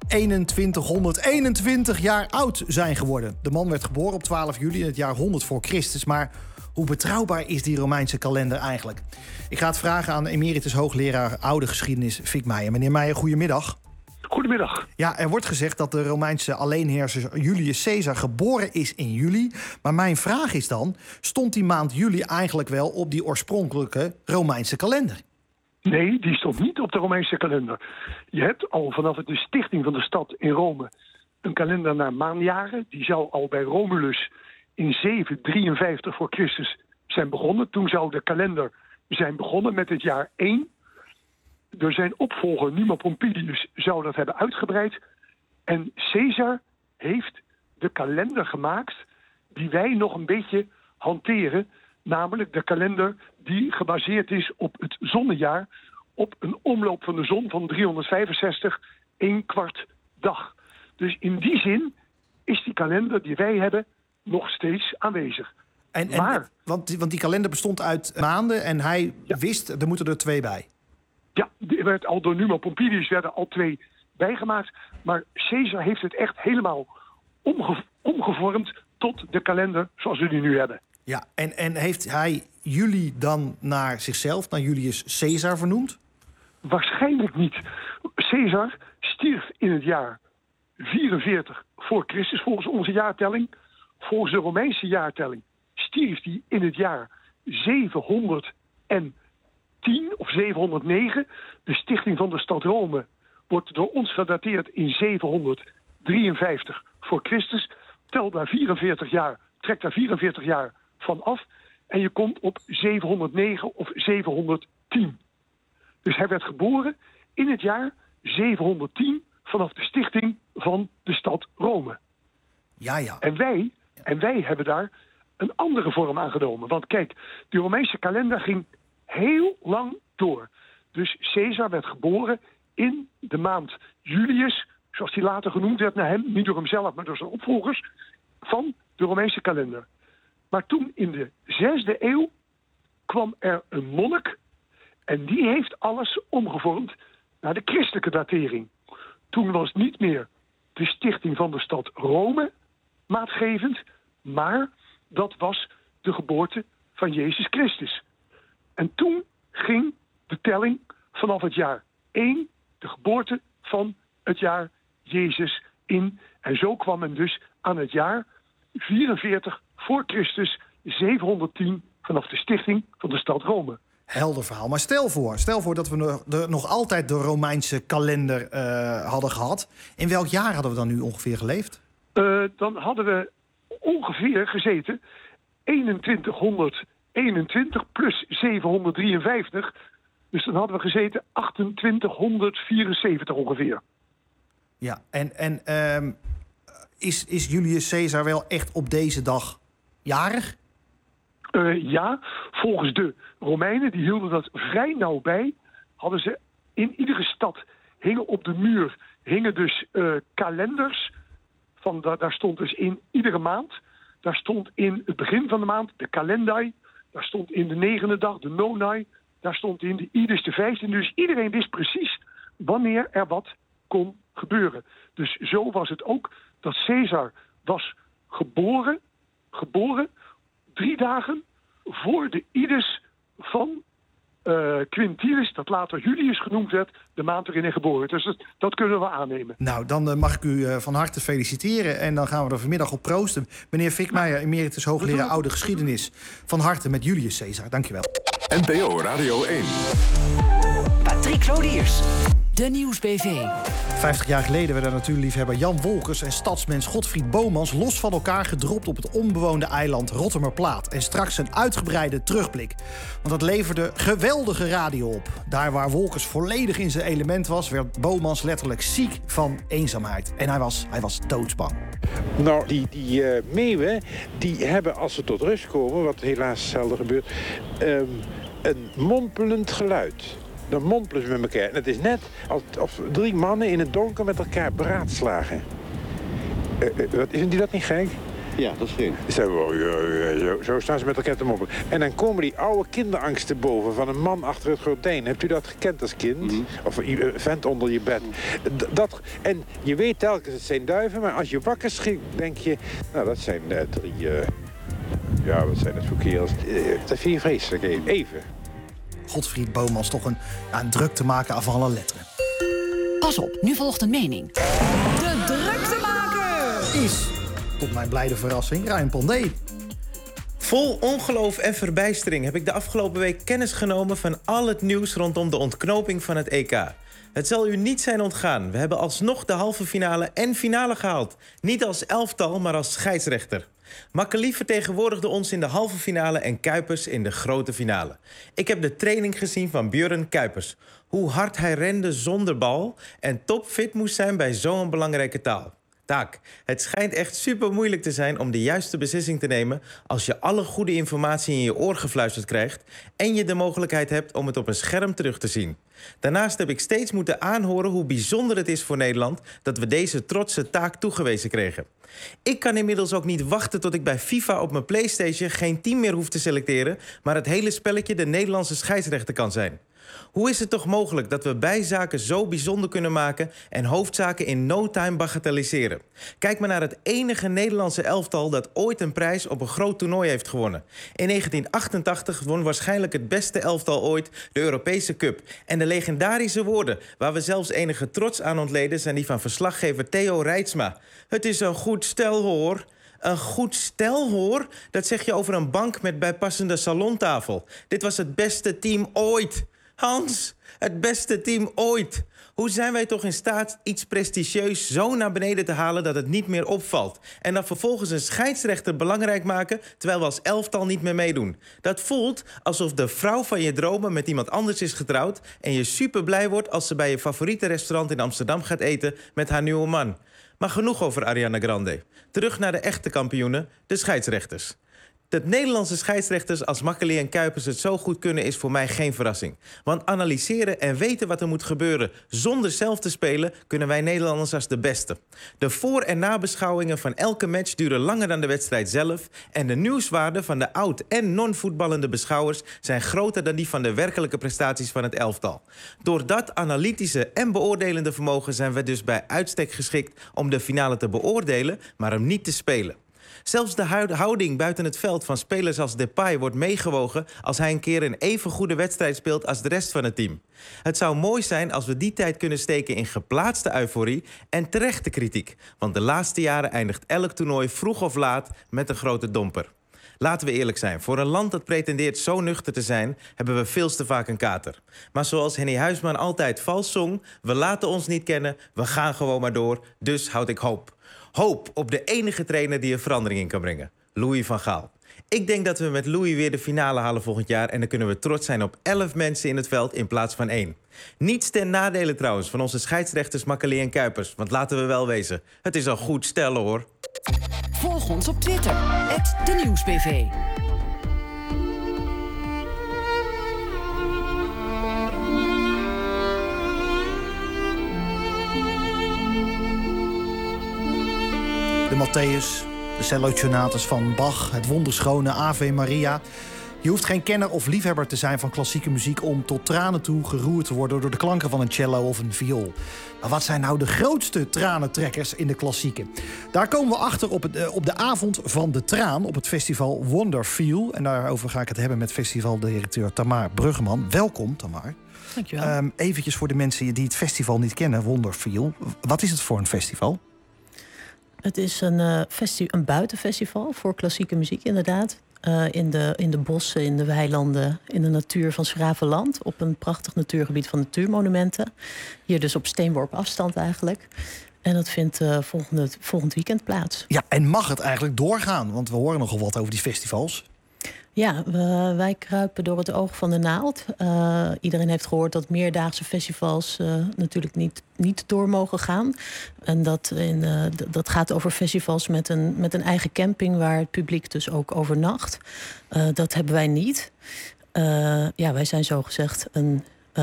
2121 jaar oud zijn geworden. De man werd geboren op 12 juli in het jaar 100 voor Christus. Maar hoe betrouwbaar is die Romeinse kalender eigenlijk? Ik ga het vragen aan emeritus hoogleraar oude geschiedenis Fik Meijer. Meneer Meijer, goedemiddag. Goedemiddag. Ja, er wordt gezegd dat de Romeinse alleenheerser Julius Caesar geboren is in juli. Maar mijn vraag is dan, stond die maand juli eigenlijk wel op die oorspronkelijke Romeinse kalender? Nee, die stond niet op de Romeinse kalender. Je hebt al vanaf de stichting van de stad in Rome een kalender naar maanjaren. Die zou al bij Romulus in 753 voor Christus zijn begonnen. Toen zou de kalender zijn begonnen met het jaar 1. Door zijn opvolger Numa Pompilius zou dat hebben uitgebreid. En Caesar heeft de kalender gemaakt die wij nog een beetje hanteren. Namelijk de kalender die gebaseerd is op het zonnejaar. Op een omloop van de zon van 365, 1/4 dag. Dus in die zin is die kalender die wij hebben nog steeds aanwezig. Want die kalender bestond uit maanden en hij wist, er moeten er 2 bij. Ja, er werd al door Numa Pompilius werden al 2 bijgemaakt. Maar Caesar heeft het echt helemaal omgevormd tot de kalender zoals we die nu hebben. Ja, en heeft hij juli dan naar zichzelf, naar Julius Caesar vernoemd? Waarschijnlijk niet. Caesar stierf in het jaar 44 voor Christus volgens onze jaartelling. Volgens de Romeinse jaartelling stierf hij in het jaar 710 of 709. De stichting van de stad Rome wordt door ons gedateerd in 753 voor Christus. Trekt daar 44 jaar van af. En je komt op 709 of 710. Dus hij werd geboren in het jaar 710 vanaf de stichting van de stad Rome. Ja. En wij hebben daar een andere vorm aangenomen. Want kijk, de Romeinse kalender ging heel lang door. Dus Caesar werd geboren in de maand Julius, zoals die later genoemd werd naar hem, niet door hemzelf, maar door zijn opvolgers, van de Romeinse kalender. Maar toen in de 6e eeuw kwam er een monnik en die heeft alles omgevormd naar de christelijke datering. Toen was niet meer de stichting van de stad Rome maatgevend, maar dat was de geboorte van Jezus Christus. En toen ging de telling vanaf het jaar 1, de geboorte van het jaar Jezus, in. En zo kwam men dus aan het jaar 44 voor Christus, 710, vanaf de stichting van de stad Rome. Helder verhaal. Maar stel voor dat we nog altijd de Romeinse kalender hadden gehad. In welk jaar hadden we dan nu ongeveer geleefd? Dan hadden we ongeveer gezeten 2121 plus 753. Dus dan hadden we gezeten 2874 ongeveer. Ja, en is Julius Caesar wel echt op deze dag jarig? Ja, volgens de Romeinen, die hielden dat vrij nauw bij, hadden ze in iedere stad, hingen op de muur, hingen dus kalenders. Daar stond dus in iedere maand, daar stond in het begin van de maand de kalendai, daar stond in de 9e dag de nonai, daar stond in de idus de 15e. Dus iedereen wist precies wanneer er wat kon gebeuren. Dus zo was het ook dat Caesar was geboren 3 dagen voor de idus van Quintilis, dat later Julius genoemd werd, de maand waarin hij geboren werd. Dus dat kunnen we aannemen. Nou, dan mag ik u van harte feliciteren. En dan gaan we er vanmiddag op proosten. Meneer Fikmeijer, emeritus hoogleraar oude geschiedenis. Van harte met Julius Caesar. Dank je wel. NPO Radio 1. Patrick Lodiers. De Nieuwsbv. 50 jaar geleden werden natuurliefhebber Jan Wolkers en stadsmens Godfried Bomans los van elkaar gedropt op het onbewoonde eiland Rottumerplaat. En straks een uitgebreide terugblik. Want dat leverde geweldige radio op. Daar waar Wolkers volledig in zijn element was, werd Bomans letterlijk ziek van eenzaamheid. En hij was doodsbang. Nou, die meeuwen, die hebben als ze tot rust komen, wat helaas zelden gebeurt, een mompelend geluid. Dan mompelen ze met elkaar. En het is net alsof 3 mannen in het donker met elkaar beraadslagen. Isn't die dat niet gek? Ja, dat is gek. Zo staan ze met elkaar te moppelen. En dan komen die oude kinderangsten boven van een man achter het gordijn. Hebt u dat gekend als kind? Mm-hmm. Of een vent onder je bed. En je weet telkens, het zijn duiven, maar als je wakker schrikt, denk je, nou, dat zijn 3... wat zijn dat voor kerels? Dat vind je vreselijk, even. Godfried Bomans toch een druk te maken aan alle letteren. Pas op, nu volgt een mening. De druktemaker is, tot mijn blijde verrassing, Ryan Pondé. Vol ongeloof en verbijstering heb ik de afgelopen week kennis genomen van al het nieuws rondom de ontknoping van het EK. Het zal u niet zijn ontgaan. We hebben alsnog de halve finale en finale gehaald. Niet als elftal, maar als scheidsrechter. Makkeli vertegenwoordigde ons in de halve finale en Kuipers in de grote finale. Ik heb de training gezien van Björn Kuipers. Hoe hard hij rende zonder bal en topfit moest zijn bij zo'n belangrijke taak. Het schijnt echt super moeilijk te zijn om de juiste beslissing te nemen als je alle goede informatie in je oor gefluisterd krijgt en je de mogelijkheid hebt om het op een scherm terug te zien. Daarnaast heb ik steeds moeten aanhoren hoe bijzonder het is voor Nederland dat we deze trotse taak toegewezen kregen. Ik kan inmiddels ook niet wachten tot ik bij FIFA op mijn PlayStation geen team meer hoef te selecteren, maar het hele spelletje de Nederlandse scheidsrechter kan zijn. Hoe is het toch mogelijk dat we bijzaken zo bijzonder kunnen maken en hoofdzaken in no time bagatelliseren? Kijk maar naar het enige Nederlandse elftal dat ooit een prijs op een groot toernooi heeft gewonnen. In 1988 won waarschijnlijk het beste elftal ooit de Europese Cup. En de legendarische woorden, waar we zelfs enige trots aan ontleden, zijn die van verslaggever Theo Reitsma. Het is een goed stel, hoor. Een goed stel, hoor? Dat zeg je over een bank met bijpassende salontafel. Dit was het beste team ooit. Hans, het beste team ooit. Hoe zijn wij toch in staat iets prestigieus zo naar beneden te halen dat het niet meer opvalt? En dan vervolgens een scheidsrechter belangrijk maken terwijl we als elftal niet meer meedoen. Dat voelt alsof de vrouw van je dromen met iemand anders is getrouwd en je super blij wordt als ze bij je favoriete restaurant in Amsterdam gaat eten met haar nieuwe man. Maar genoeg over Ariana Grande. Terug naar de echte kampioenen, de scheidsrechters. Dat Nederlandse scheidsrechters als Makkely en Kuipers het zo goed kunnen is voor mij geen verrassing. Want analyseren en weten wat er moet gebeuren zonder zelf te spelen kunnen wij Nederlanders als de beste. De voor- en nabeschouwingen van elke match duren langer dan de wedstrijd zelf en de nieuwswaarde van de oud- en non-voetballende beschouwers zijn groter dan die van de werkelijke prestaties van het elftal. Door dat analytische en beoordelende vermogen zijn we dus bij uitstek geschikt om de finale te beoordelen, maar hem niet te spelen. Zelfs de houding buiten het veld van spelers als Depay wordt meegewogen als hij een keer een even goede wedstrijd speelt als de rest van het team. Het zou mooi zijn als we die tijd kunnen steken in geplaatste euforie en terechte kritiek. Want de laatste jaren eindigt elk toernooi vroeg of laat met een grote domper. Laten we eerlijk zijn, voor een land dat pretendeert zo nuchter te zijn, hebben we veel te vaak een kater. Maar zoals Henny Huisman altijd vals zong, we laten ons niet kennen, we gaan gewoon maar door, dus houd ik hoop. Hoop op de enige trainer die er verandering in kan brengen. Louis van Gaal. Ik denk dat we met Louis weer de finale halen volgend jaar en dan kunnen we trots zijn op 11 mensen in het veld in plaats van 1. Niets ten nadele trouwens van onze scheidsrechters Makkely en Kuipers. Want laten we wel wezen, het is al goed stellen hoor. Volg ons op Twitter, @denieuwsbv. De Matthäus, de cellosonates van Bach, het wonderschone Ave Maria. Je hoeft geen kenner of liefhebber te zijn van klassieke muziek om tot tranen toe geroerd te worden door de klanken van een cello of een viool. Maar wat zijn nou de grootste tranentrekkers in de klassieken? Daar komen we achter op de avond van de traan op het festival Wonderfeel. En daarover ga ik het hebben met festivaldirecteur Tamar Bruggeman. Welkom, Tamar. Dankjewel. Eventjes voor de mensen die het festival niet kennen, Wonderfeel. Wat is het voor een festival? Het is een buitenfestival voor klassieke muziek, inderdaad. In de bossen, in de weilanden, in de natuur van 's Gravenland. Op een prachtig natuurgebied van natuurmonumenten. Hier dus op steenworp afstand eigenlijk. En dat vindt volgend weekend plaats. Ja, en mag het eigenlijk doorgaan? Want we horen nogal wat over die festivals. Ja, wij kruipen door het oog van de naald. Iedereen heeft gehoord dat meerdaagse festivals natuurlijk niet door mogen gaan. En dat gaat over festivals met een eigen camping waar het publiek dus ook overnacht. Dat hebben wij niet. Wij zijn zogezegd een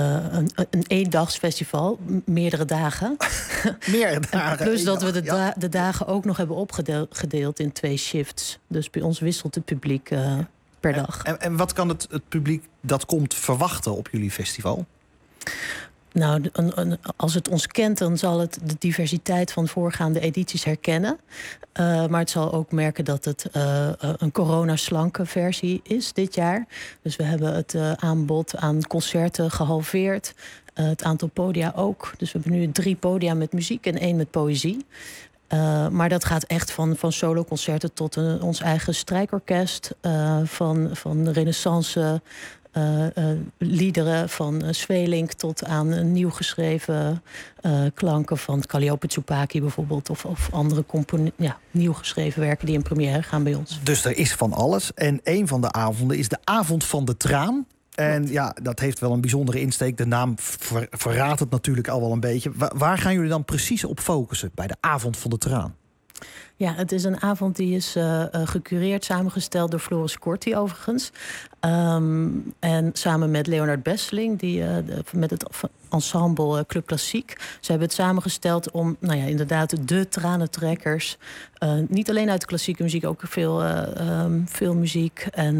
eendagsfestival, meerdere dagen. Meerdere dagen. Plus dat we de dagen ook nog hebben opgedeeld in 2 shifts. Dus bij ons wisselt het publiek per dag. En wat kan het publiek dat komt verwachten op jullie festival? Nou, als het ons kent, dan zal het de diversiteit van voorgaande edities herkennen. Maar het zal ook merken dat het een coronaslanke versie is dit jaar. Dus we hebben het aanbod aan concerten gehalveerd. Het aantal podia ook. Dus we hebben nu 3 podia met muziek en 1 met poëzie. Maar dat gaat echt van soloconcerten tot ons eigen strijkorkest. Van de renaissance liederen van Sweelinck tot aan nieuw geschreven klanken van Calliope Tsupaki bijvoorbeeld. Of andere nieuw geschreven werken die in première gaan bij ons. Dus er is van alles. En een van de avonden is de Avond van de Traan. En ja, dat heeft wel een bijzondere insteek. De naam verraadt het natuurlijk al wel een beetje. Waar gaan jullie dan precies op focussen bij de Avond van de Traan? Ja, het is een avond die is gecureerd, samengesteld door Floris Corti overigens. En samen met Leonard Besseling, met het ensemble Club Klassiek. Ze hebben het samengesteld om inderdaad de tranentrekkers. Niet alleen uit de klassieke muziek, ook veel muziek. En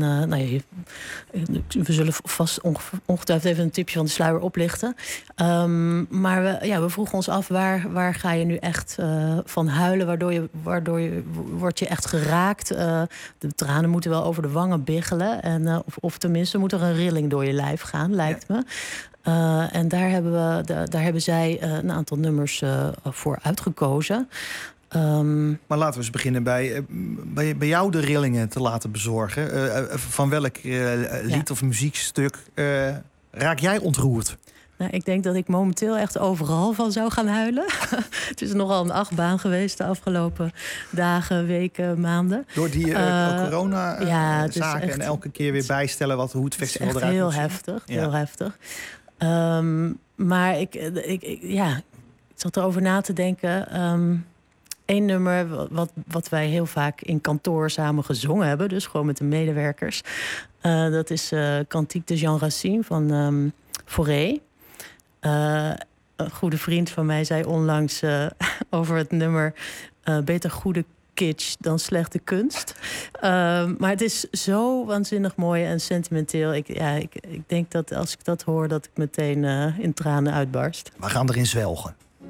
we zullen vast ongetwijfeld even een tipje van de sluier oplichten. Maar we vroegen ons af, waar ga je nu echt van huilen? Waardoor je word je echt geraakt. De tranen moeten wel over de wangen biggelen. Of tenminste moet er een rilling door je lijf gaan, lijkt me. En daar hebben zij een aantal nummers voor uitgekozen. Maar laten we eens beginnen bij jou de rillingen te laten bezorgen. Van welk lied of muziekstuk Raak jij ontroerd? Nou, ik denk dat ik momenteel echt overal van zou gaan huilen. Het is nogal een achtbaan geweest de afgelopen dagen, weken, maanden. Door die corona-zaken echt, en elke keer weer bijstellen hoe het festival eruit heel moet zien. heftig, heel heftig. Maar ik zat erover na te denken. Eén nummer wat wij heel vaak in kantoor samen gezongen hebben, dus gewoon met de medewerkers. Dat is Cantique de Jean Racine van Fauré. Een goede vriend van mij zei onlangs over het nummer beter goede kitsch dan slechte kunst. Maar het is zo waanzinnig mooi en sentimenteel. Ik denk dat als ik dat hoor, dat ik meteen in tranen uitbarst. We gaan erin zwelgen.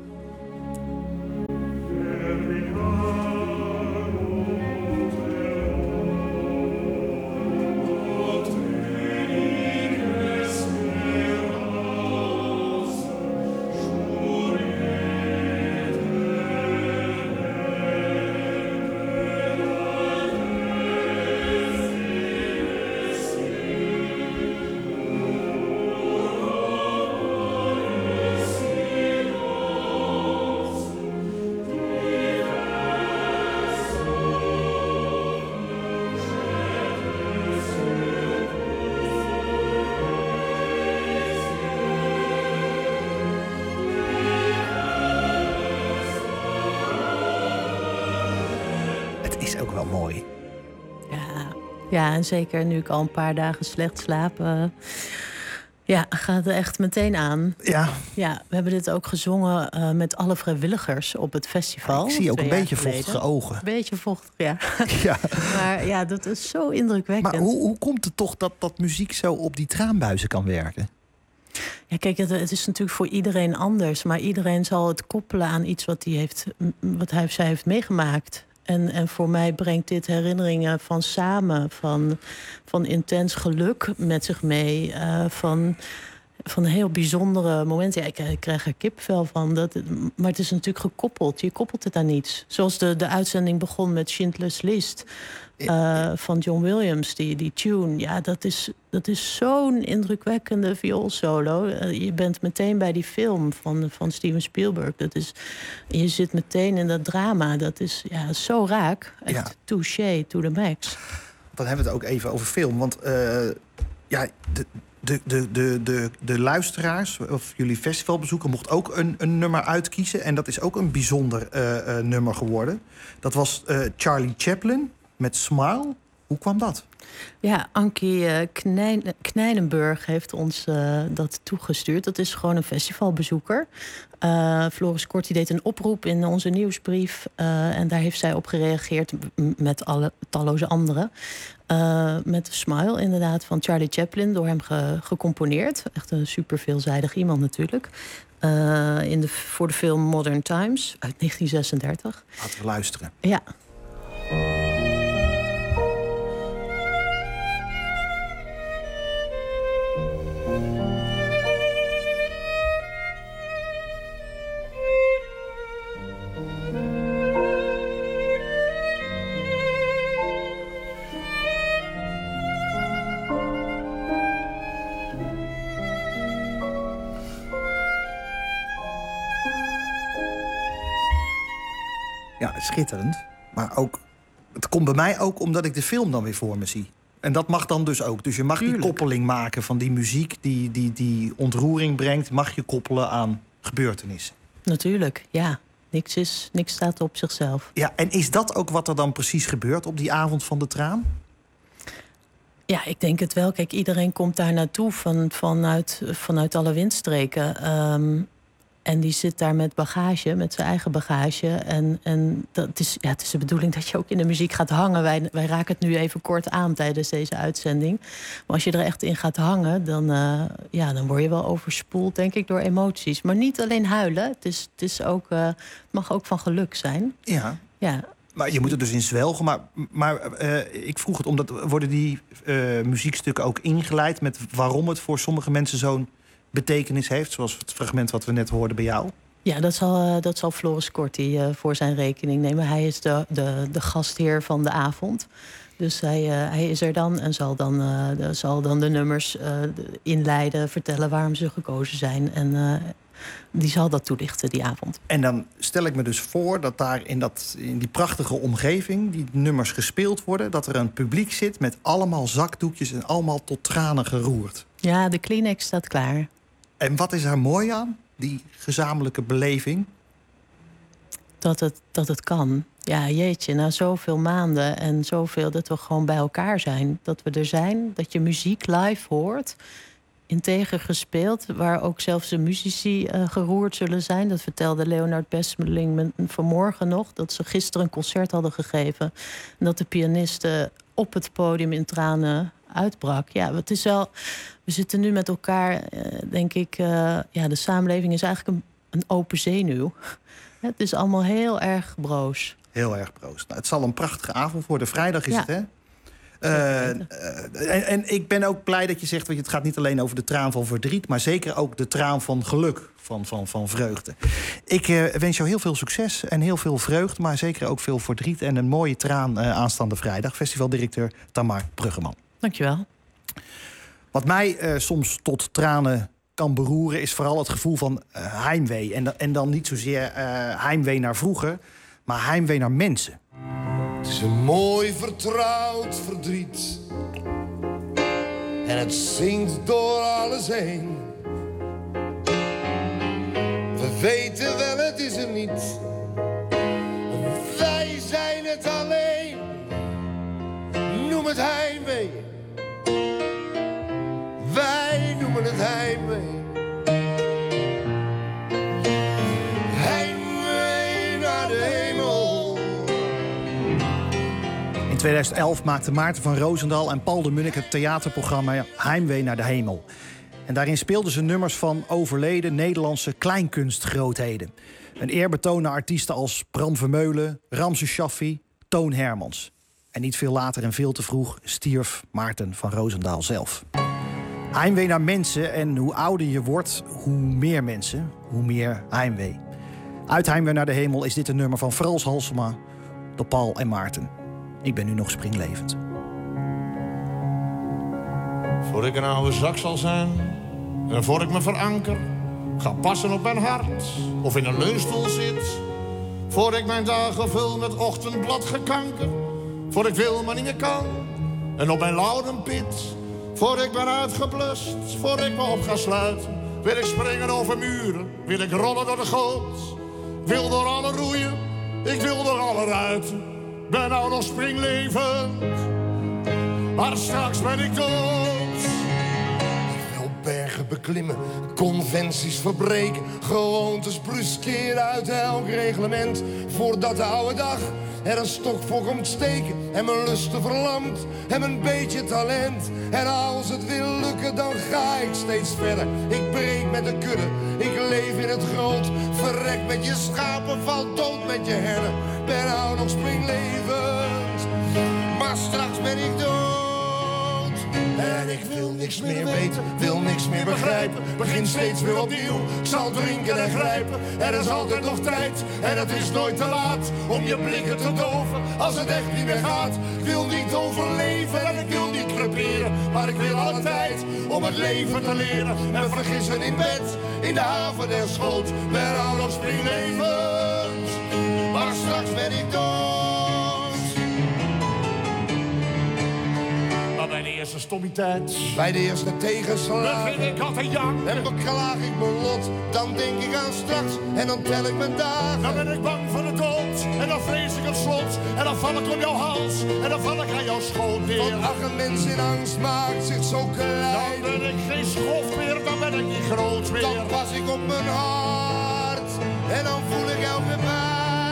Ja, en zeker nu ik al een paar dagen slecht slaap, gaat het echt meteen aan. Ja. Ja, we hebben dit ook gezongen met alle vrijwilligers op het festival. Ik zie ook een beetje vochtige ogen. Een beetje vochtig, ja. Ja. Maar ja, dat is zo indrukwekkend. Maar hoe komt het toch dat muziek zo op die traanbuizen kan werken? Ja, kijk, het is natuurlijk voor iedereen anders. Maar iedereen zal het koppelen aan iets wat hij of zij heeft meegemaakt. En voor mij brengt dit herinneringen van samen, van intens geluk met zich mee. Van heel bijzondere momenten. Ja, ik krijg er kipvel van. Maar het is natuurlijk gekoppeld. Je koppelt het aan niets. Zoals de uitzending begon met Schindler's List van John Williams. Die tune. Ja, dat is zo'n indrukwekkende vioolsolo. Je bent meteen bij die film van Steven Spielberg. Je zit meteen in dat drama. Dat is zo raak. Echt touché to the max. Dan hebben we het ook even over film. Want de luisteraars of jullie festivalbezoeker mocht ook een nummer uitkiezen. En dat is ook een bijzonder nummer geworden. Dat was Charlie Chaplin met Smile. Hoe kwam dat? Ja, Ankie Knijnenburg heeft ons dat toegestuurd. Dat is gewoon een festivalbezoeker. Floris Korti deed een oproep in onze nieuwsbrief. En daar heeft zij op gereageerd met talloze anderen. Met Smile, inderdaad, van Charlie Chaplin. Door hem gecomponeerd. Echt een super veelzijdig iemand natuurlijk. Voor de film Modern Times uit 1936. Laten we luisteren. Ja. Ja, schitterend. Maar ook, het komt bij mij ook omdat ik de film dan weer voor me zie. En dat mag dan dus ook. Dus je mag die koppeling maken van die muziek die ontroering brengt, mag je koppelen aan gebeurtenissen. Natuurlijk, ja. Niks staat op zichzelf. Ja, en is dat ook wat er dan precies gebeurt op die avond van de traan? Ja, ik denk het wel. Kijk, iedereen komt daar naartoe vanuit alle windstreken. En die zit daar met bagage, met zijn eigen bagage. En het is de bedoeling dat je ook in de muziek gaat hangen. Wij raken het nu even kort aan tijdens deze uitzending. Maar als je er echt in gaat hangen, dan word je wel overspoeld, denk ik, door emoties. Maar niet alleen huilen. Het mag ook van geluk zijn. Ja. Ja. Maar je moet er dus in zwelgen. Maar ik vroeg het, omdat worden die muziekstukken ook ingeleid met waarom het voor sommige mensen zo'n betekenis heeft, zoals het fragment wat we net hoorden bij jou? Ja, dat zal Floris Korti voor zijn rekening nemen. Hij is de gastheer van de avond. Dus hij is er dan en zal dan de nummers inleiden, vertellen waarom ze gekozen zijn. En die zal dat toelichten die avond. En dan stel ik me dus voor dat daar in die prachtige omgeving die nummers gespeeld worden, dat er een publiek zit met allemaal zakdoekjes en allemaal tot tranen geroerd. Ja, de Kleenex staat klaar. En wat is er mooi aan, die gezamenlijke beleving? Dat het kan. Ja, jeetje, na zoveel maanden en zoveel dat we gewoon bij elkaar zijn. Dat we er zijn, dat je muziek live hoort, integer gespeeld, waar ook zelfs de muzici geroerd zullen zijn. Dat vertelde Leonard Besseling vanmorgen nog, dat ze gisteren een concert hadden gegeven en dat de pianiste op het podium in tranen uitbrak. Ja, het is wel, we zitten nu met elkaar, denk ik, de samenleving is eigenlijk een open zenuw. Het is allemaal heel erg broos. Heel erg broos. Nou, het zal een prachtige avond worden. Vrijdag is het, hè? En ik ben ook blij dat je zegt, het gaat niet alleen over de traan van verdriet, maar zeker ook de traan van geluk, van vreugde. Ik wens jou heel veel succes en heel veel vreugde, maar zeker ook veel verdriet en een mooie traan aanstaande vrijdag. Festivaldirecteur Tamar Bruggeman. Dankjewel. Wat mij soms tot tranen kan beroeren is vooral het gevoel van heimwee. En dan niet zozeer heimwee naar vroeger, maar heimwee naar mensen. Het is een mooi vertrouwd verdriet. En het zingt door alles heen. We weten wel, het is er niet. Wij zijn het alleen. Noem het heimwee. Wij noemen het heimwee. Heimwee naar de hemel. In 2011 maakten Maarten van Roosendaal en Paul de Munnik het theaterprogramma Heimwee naar de hemel. En daarin speelden ze nummers van overleden Nederlandse kleinkunstgrootheden. Een eerbetoon naar artiesten als Bram Vermeulen, Ramse Shaffi, Toon Hermans. En niet veel later en veel te vroeg stierf Maarten van Roosendaal zelf. Heimwee naar mensen, en hoe ouder je wordt, hoe meer mensen, hoe meer heimwee. Uit Heimwee naar de hemel is dit een nummer van Frans Halsema door Paul en Maarten. Ik ben nu nog springlevend. Voor ik een oude zak zal zijn en voor ik me veranker, ga passen op mijn hart of in een leunstoel zit. Voor ik mijn dagen vul met ochtendbladgekanker, voor ik wil maar niet meer kan en op mijn laudenpit. Voor ik ben uitgeblust, voor ik me op ga sluiten, wil ik springen over muren, wil ik rollen door de goot. Wil door alle roeien, ik wil door alle ruiten, ben nou nog springlevend, maar straks ben ik dood. Ik wil bergen beklimmen, conventies verbreken, gewoontes bruskeren uit elk reglement, voordat de oude dag er een stok voor komt steken en mijn lusten verlamt en mijn beetje talent. En als het wil lukken, dan ga ik steeds verder. Ik breek met de kudde, ik leef in het groot. Verrek met je schapen, val dood met je herden. Ben nou nog springlevend, maar straks ben ik dood. En ik wil niks meer weten, wil niks meer begrijpen. Begin steeds weer opnieuw, ik zal drinken en grijpen. Er is altijd nog tijd en het is nooit te laat om je blikken te doven als het echt niet meer gaat. Ik wil niet overleven en ik wil niet creperen, maar ik wil alle tijd om het leven te leren. En vergissen in bed, in de haven der schoot. Ben nou nog springlevend, maar straks ben ik dood. Bij de eerste stommiteit, bij de eerste tegenslag, begin ik al te janken en beklaag ik mijn lot. Dan denk ik aan straks en dan tel ik mijn dagen. Dan ben ik bang voor de dood en dan vrees ik het slot. En dan val ik op jouw hals en dan val ik aan jouw schoot neer. Want ach, een mens in angst maakt zich zo klein. Dan ben ik geen schoft meer, dan ben ik niet groot meer. Dan pas ik op mijn hart en dan voel ik elke pijn.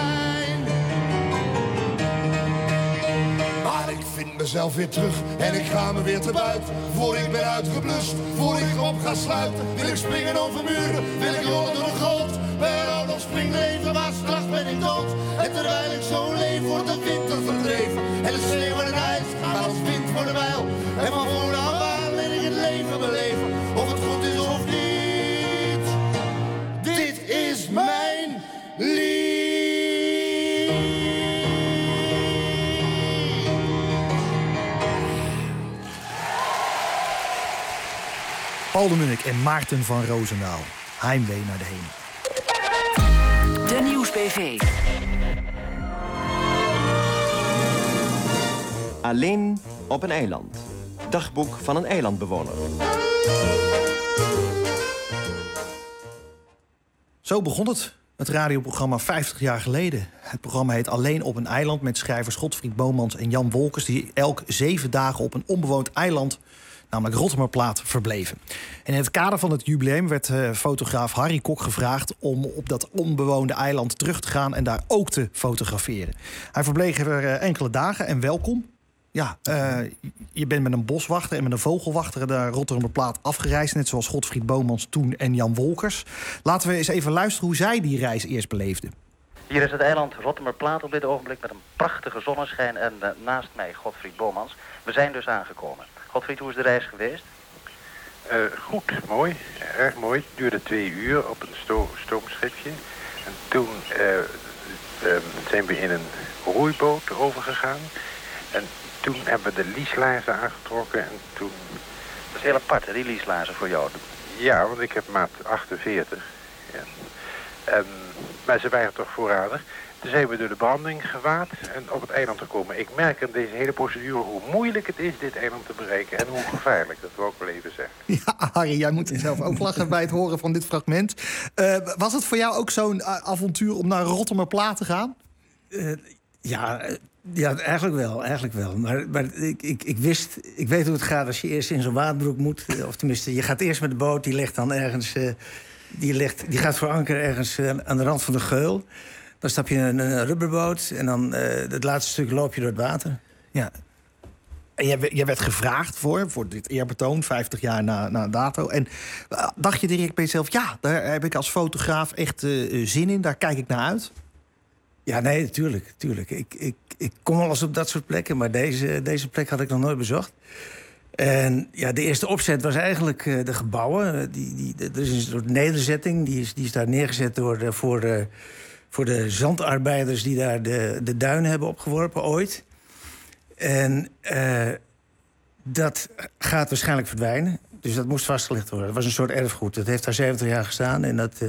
Maar ik vind mezelf weer terug en ik ga me weer te buiten. Voor ik ben uitgeblust, voor ik op ga sluiten. Wil ik springen over muren, wil ik rollen door de goot. Ben al nog springleven, maar straks ben ik dood. En terwijl ik zo leef, wordt de winter verdreven. En de sneeuw en het ijs gaan als wind voor de mijl. En van vooraf aan wil ik het leven beleven. Of het goed is of niet. Dit is mijn lied. Paul de Munnik en Maarten van Roosendaal. Heimwee naar de hemel. De Nieuwsbv. Alleen op een eiland. Dagboek van een eilandbewoner. Zo begon het radioprogramma 50 jaar geleden. Het programma heet Alleen op een eiland met schrijvers Godfried Bomans en Jan Wolkers, die elk 7 dagen op een onbewoond eiland, namelijk Rottumerplaat, verbleven. En in het kader van het jubileum werd fotograaf Harry Kok gevraagd om op dat onbewoonde eiland terug te gaan en daar ook te fotograferen. Hij verbleef er enkele dagen en welkom. Ja, je bent met een boswachter en met een vogelwachter de Rottumerplaat afgereisd, net zoals Godfried Bomans toen en Jan Wolkers. Laten we eens even luisteren hoe zij die reis eerst beleefden. Hier is het eiland Rottumerplaat op dit ogenblik met een prachtige zonneschijn en naast mij Godfried Bomans. We zijn dus aangekomen. Godfried, hoe is de reis geweest? Goed, mooi. Erg mooi. Het duurde 2 uur op een stoomschipje. En toen zijn we in een roeiboot overgegaan. En toen hebben we de lieslaarzen aangetrokken en toen... Dat is heel apart, hè, die lieslaarzen voor jou? Ja, want ik heb maat 48. Ja. Maar ze waren toch voorradig. Toen zijn we door de branding gewaad en op het eiland gekomen. Ik merk in deze hele procedure hoe moeilijk het is dit eiland te bereiken en hoe gevaarlijk, dat wil ik wel even zeggen. Ja, Harry, jij moet zelf ook lachen bij het horen van dit fragment. Was het voor jou ook zo'n avontuur om naar Rottumerplaat te gaan? Ja, eigenlijk wel. Maar ik weet hoe het gaat als je eerst in zo'n waadbroek moet. Of tenminste, je gaat eerst met de boot, die ligt dan ergens... Die gaat voor anker ergens aan de rand van de geul. Dan stap je in een rubberboot en dan het laatste stuk loop je door het water. Ja. En jij werd gevraagd voor dit eerbetoon, 50 jaar na dato. En dacht je direct bij jezelf, ja, daar heb ik als fotograaf echt zin in. Daar kijk ik naar uit. Ja, nee, tuurlijk. Ik kom wel eens op dat soort plekken, maar deze plek had ik nog nooit bezocht. En ja, de eerste opzet was eigenlijk de gebouwen. Er is een soort nederzetting, die is daar neergezet voor de zandarbeiders die daar de duinen hebben opgeworpen ooit. En dat gaat waarschijnlijk verdwijnen. Dus dat moest vastgelegd worden. Dat was een soort erfgoed. Dat heeft daar 70 jaar gestaan. En dat,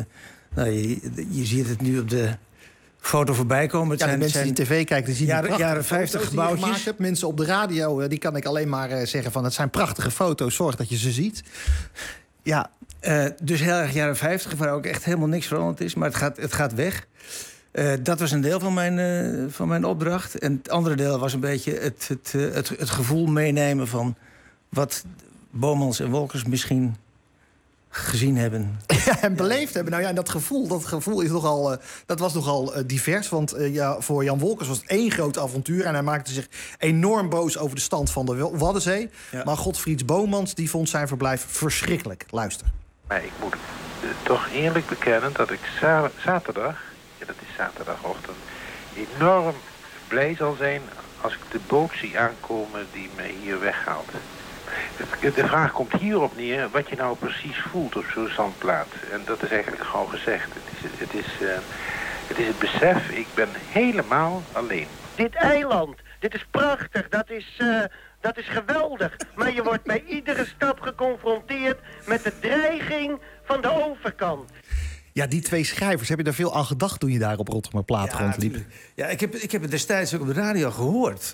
je ziet het nu op de foto voorbij komen. De mensen die tv kijken, die zien jaren 50 gebouwtjes. Mensen op de radio, die kan ik alleen maar zeggen van... het zijn prachtige foto's, zorg dat je ze ziet. Ja, dus heel erg jaren 50, waar ook echt helemaal niks veranderd is. Maar het gaat weg. Dat was een deel van mijn opdracht. En het andere deel was een beetje het gevoel meenemen van... wat Bomans en Wolkers misschien gezien hebben. Ja, en beleefd hebben. Nou ja, en dat gevoel is dat was nogal divers. Want voor Jan Wolkers was het 1 groot avontuur. En hij maakte zich enorm boos over de stand van de Waddenzee. Ja. Maar Godfried Bomans die vond zijn verblijf verschrikkelijk. Luister. Maar ik moet toch eerlijk bekennen dat ik zaterdag... ja, dat is zaterdagochtend... enorm blij zal zijn als ik de boot zie aankomen die mij hier weghaalt. De vraag komt hierop neer wat je nou precies voelt op zo'n zandplaat. En dat is eigenlijk gauw gezegd. Het is het besef, ik ben helemaal alleen. Dit eiland, dit is prachtig, dat is geweldig. Maar je wordt bij iedere stap geconfronteerd met de dreiging van de overkant. Ja, die 2 schrijvers, heb je daar veel aan gedacht toen je daar op Rottumerplaat rondliep? Ja, ik heb het destijds ook op de radio gehoord.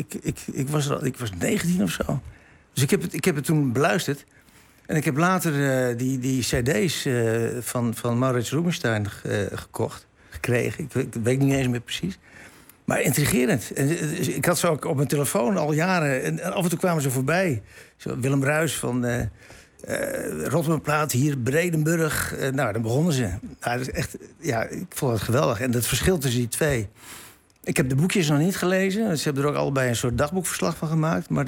Ik was 19 of zo. Dus ik heb het toen beluisterd. En ik heb later die cd's van Maurits Rubenstein gekregen. Ik weet niet eens meer precies. Maar intrigerend. En, ik had ze ook op mijn telefoon al jaren. En af en toe kwamen ze voorbij. Zo, Willem Ruijs van Rottumerplaat, hier Bredenburg. Nou, dan begonnen ze. Nou, dat is echt, ja, ik vond het geweldig. En het verschil tussen die 2... Ik heb de boekjes nog niet gelezen. Ze hebben er ook allebei een soort dagboekverslag van gemaakt. Maar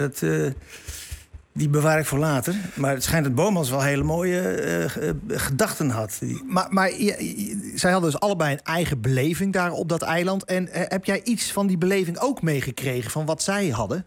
die bewaar ik voor later. Maar het schijnt dat Bomans wel hele mooie gedachten had. Maar zij hadden dus allebei een eigen beleving daar op dat eiland. En heb jij iets van die beleving ook meegekregen van wat zij hadden?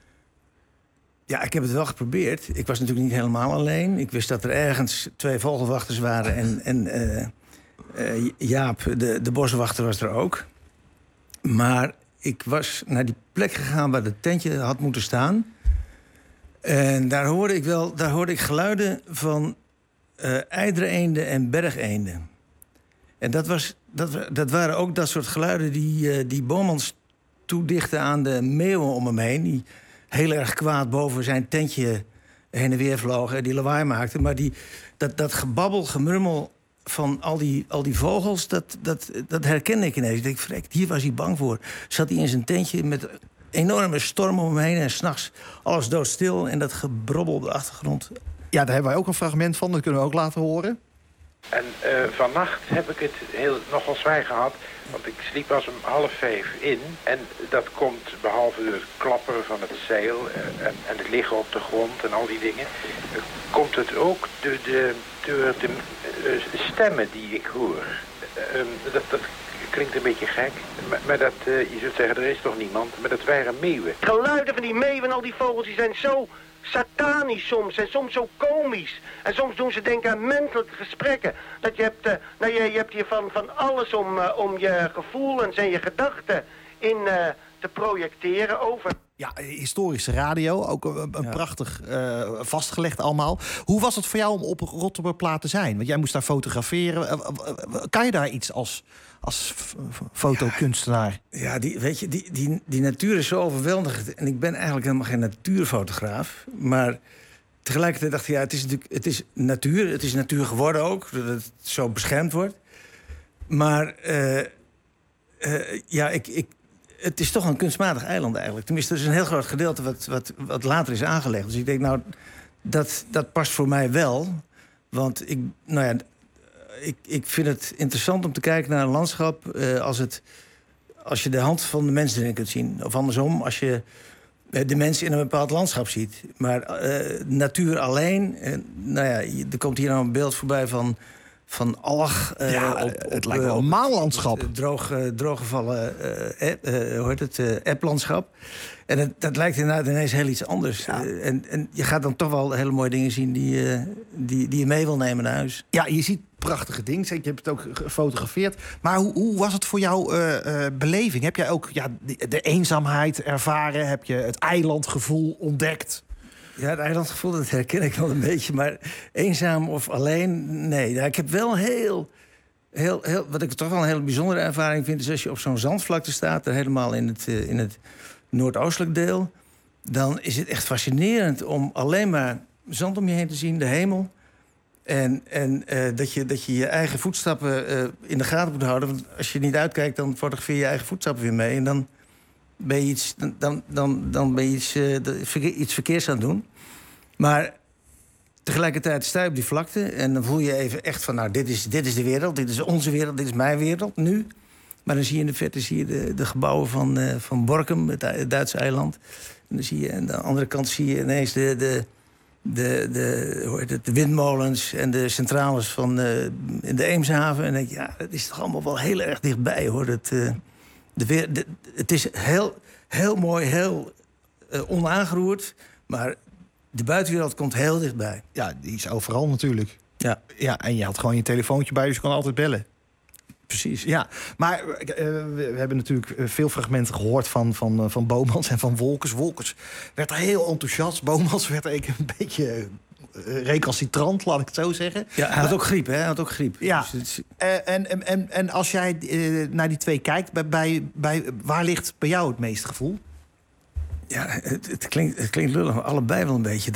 Ja, ik heb het wel geprobeerd. Ik was natuurlijk niet helemaal alleen. Ik wist dat er ergens 2 vogelwachters waren. En Jaap, de boswachter, was er ook. Maar ik was naar die plek gegaan waar het tentje had moeten staan. En daar hoorde ik geluiden van eidereenden en bergeenden. En dat waren ook dat soort geluiden die Bomans toedichten aan de meeuwen om hem heen. Die heel erg kwaad boven zijn tentje heen en weer vlogen en die lawaai maakten. Maar dat gebabbel, gemurmel van al die vogels, dat herkende ik ineens. Ik denk, verrek, hier was hij bang voor. Zat hij in zijn tentje met enorme storm om hem heen en 's nachts alles doodstil en dat gebrobbel op de achtergrond. Ja, daar hebben wij ook een fragment van, dat kunnen we ook laten horen. En vannacht heb ik het nogal zwaar gehad, want ik sliep pas om 4:30 in. En dat komt, behalve door het klapperen van het zeil en het liggen op de grond en al die dingen, komt het ook door de stemmen die ik hoor. Dat klinkt een beetje gek, maar dat, je zult zeggen, er is toch niemand, maar dat waren meeuwen. Het geluiden van die meeuwen en al die vogels, die zijn zo satanisch soms en soms zo komisch. En soms doen ze denken aan menselijke gesprekken. Dat je hebt hier van alles om je gevoelens en je gedachten in te projecteren over. Ja, historische radio, ook een prachtig vastgelegd allemaal. Hoe was het voor jou om op Rotterberplaat te zijn? Want jij moest daar fotograferen. Kan je daar iets als fotokunstenaar? Ja, die natuur is zo overweldigend. En ik ben eigenlijk helemaal geen natuurfotograaf. Maar tegelijkertijd dacht ik, het is natuur. Het is natuur geworden ook, dat het zo beschermd wordt. Maar het is toch een kunstmatig eiland eigenlijk. Tenminste, er is een heel groot gedeelte wat later is aangelegd. Dus ik denk, nou, dat past voor mij wel. Want ik vind het interessant om te kijken naar een landschap als je de hand van de mens erin kunt zien. Of andersom, als je de mens in een bepaald landschap ziet. Maar natuur alleen, er komt hier nou een beeld voorbij van alg. Het lijkt wel een maanlandschap. Drooggevallen applandschap. En dat lijkt inderdaad ineens heel iets anders. Ja. En je gaat dan toch wel hele mooie dingen zien die je mee wil nemen naar huis. Ja, je ziet prachtige dingen. Je hebt het ook gefotografeerd. Maar hoe was het voor jouw beleving? Heb jij ook de eenzaamheid ervaren? Heb je het eilandgevoel ontdekt? Ja, het eilandgevoel, dat herken ik wel een beetje. Maar eenzaam of alleen, nee. Ik heb wel heel... Wat ik toch wel een hele bijzondere ervaring vind, is als je op zo'n zandvlakte staat, er helemaal in het noordoostelijk deel, dan is het echt fascinerend om alleen maar zand om je heen te zien, de hemel. En dat je je eigen voetstappen in de gaten moet houden. Want als je niet uitkijkt, dan fotografeer je je eigen voetstappen weer mee. En dan ben je iets verkeers aan het doen. Maar tegelijkertijd sta je op die vlakte en dan voel je even echt van, nou, dit is de wereld, dit is onze wereld, dit is mijn wereld, nu. Maar dan zie je in de verte de gebouwen van Borkum, het Duitse eiland. En dan zie je aan de andere kant zie je ineens de windmolens en de centrales in de Eemshaven. En dan denk je, ja, dat is toch allemaal wel heel erg dichtbij, hoor. Het is heel mooi, heel onaangeroerd, maar de buitenwereld komt heel dichtbij. Ja, die is overal natuurlijk. Ja, en je had gewoon je telefoontje bij, dus je kon altijd bellen. Precies, ja. Maar we hebben natuurlijk veel fragmenten gehoord van Bomans en van Wolkers. Wolkers werd er heel enthousiast. Bomans werd er een beetje recalcitrant, laat ik het zo zeggen. Ja, hij had ook griep, hè? Ja. Dus en als jij naar die twee kijkt, waar ligt bij jou het meeste gevoel? Ja, het klinkt lullig, maar allebei wel een beetje.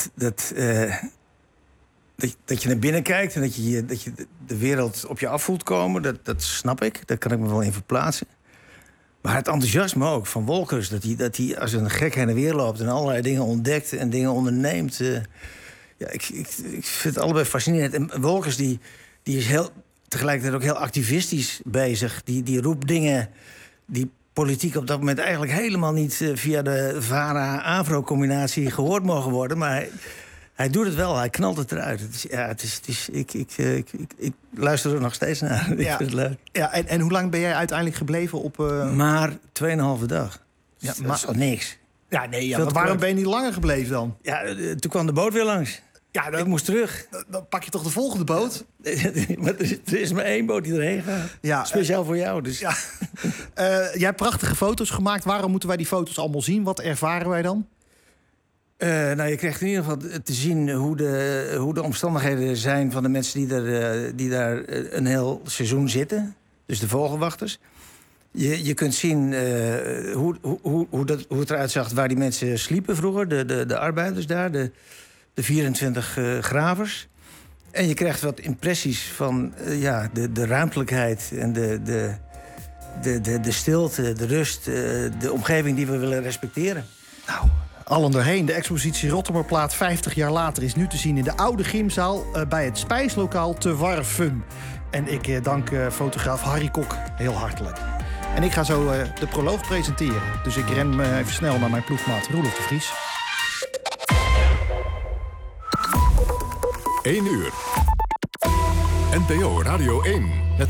Dat je naar binnen kijkt en dat je de wereld op je af voelt komen, dat snap ik. Daar kan ik me wel in verplaatsen. Maar het enthousiasme ook van Wolkers, dat hij als een gek heen en weer loopt en allerlei dingen ontdekt en dingen onderneemt. Ik vind het allebei fascinerend. En Wolkers die is tegelijkertijd ook heel activistisch bezig. Die roept dingen die politiek op dat moment eigenlijk helemaal niet via de VARA-AVRO-combinatie gehoord mogen worden. Maar hij doet het wel, hij knalt het eruit. Ik luister er nog steeds naar. Ik vind het leuk. Ja, en hoe lang ben jij uiteindelijk gebleven op... Maar 2,5 dag. Ja, dat is al niks. Ja, nee, maar waarom ben je niet langer gebleven dan? Ja, toen kwam de boot weer langs. Ja, ik moest terug. Dan pak je toch de volgende boot? Maar er is maar 1 boot die erheen gaat. Ja, speciaal voor jou. Dus. Ja. Jij hebt prachtige foto's gemaakt. Waarom moeten wij die foto's allemaal zien? Wat ervaren wij dan? Je krijgt in ieder geval te zien hoe de omstandigheden zijn van de mensen die daar een heel seizoen zitten. Dus de vogelwachters. Je kunt zien hoe het eruit zag waar die mensen sliepen vroeger. De arbeiders daar, de 24 gravers. En je krijgt wat impressies van de ruimtelijkheid en de stilte, de rust, de omgeving die we willen respecteren. Allen doorheen. De expositie Rottumerplaat 50 jaar later is nu te zien in de oude gymzaal bij het spijslokaal te Warffum. En ik dank fotograaf Harry Kok heel hartelijk. En ik ga zo de proloog presenteren. Dus ik ren even snel naar mijn ploegmaat Roelof de Vries. 1 uur. NPO Radio 1.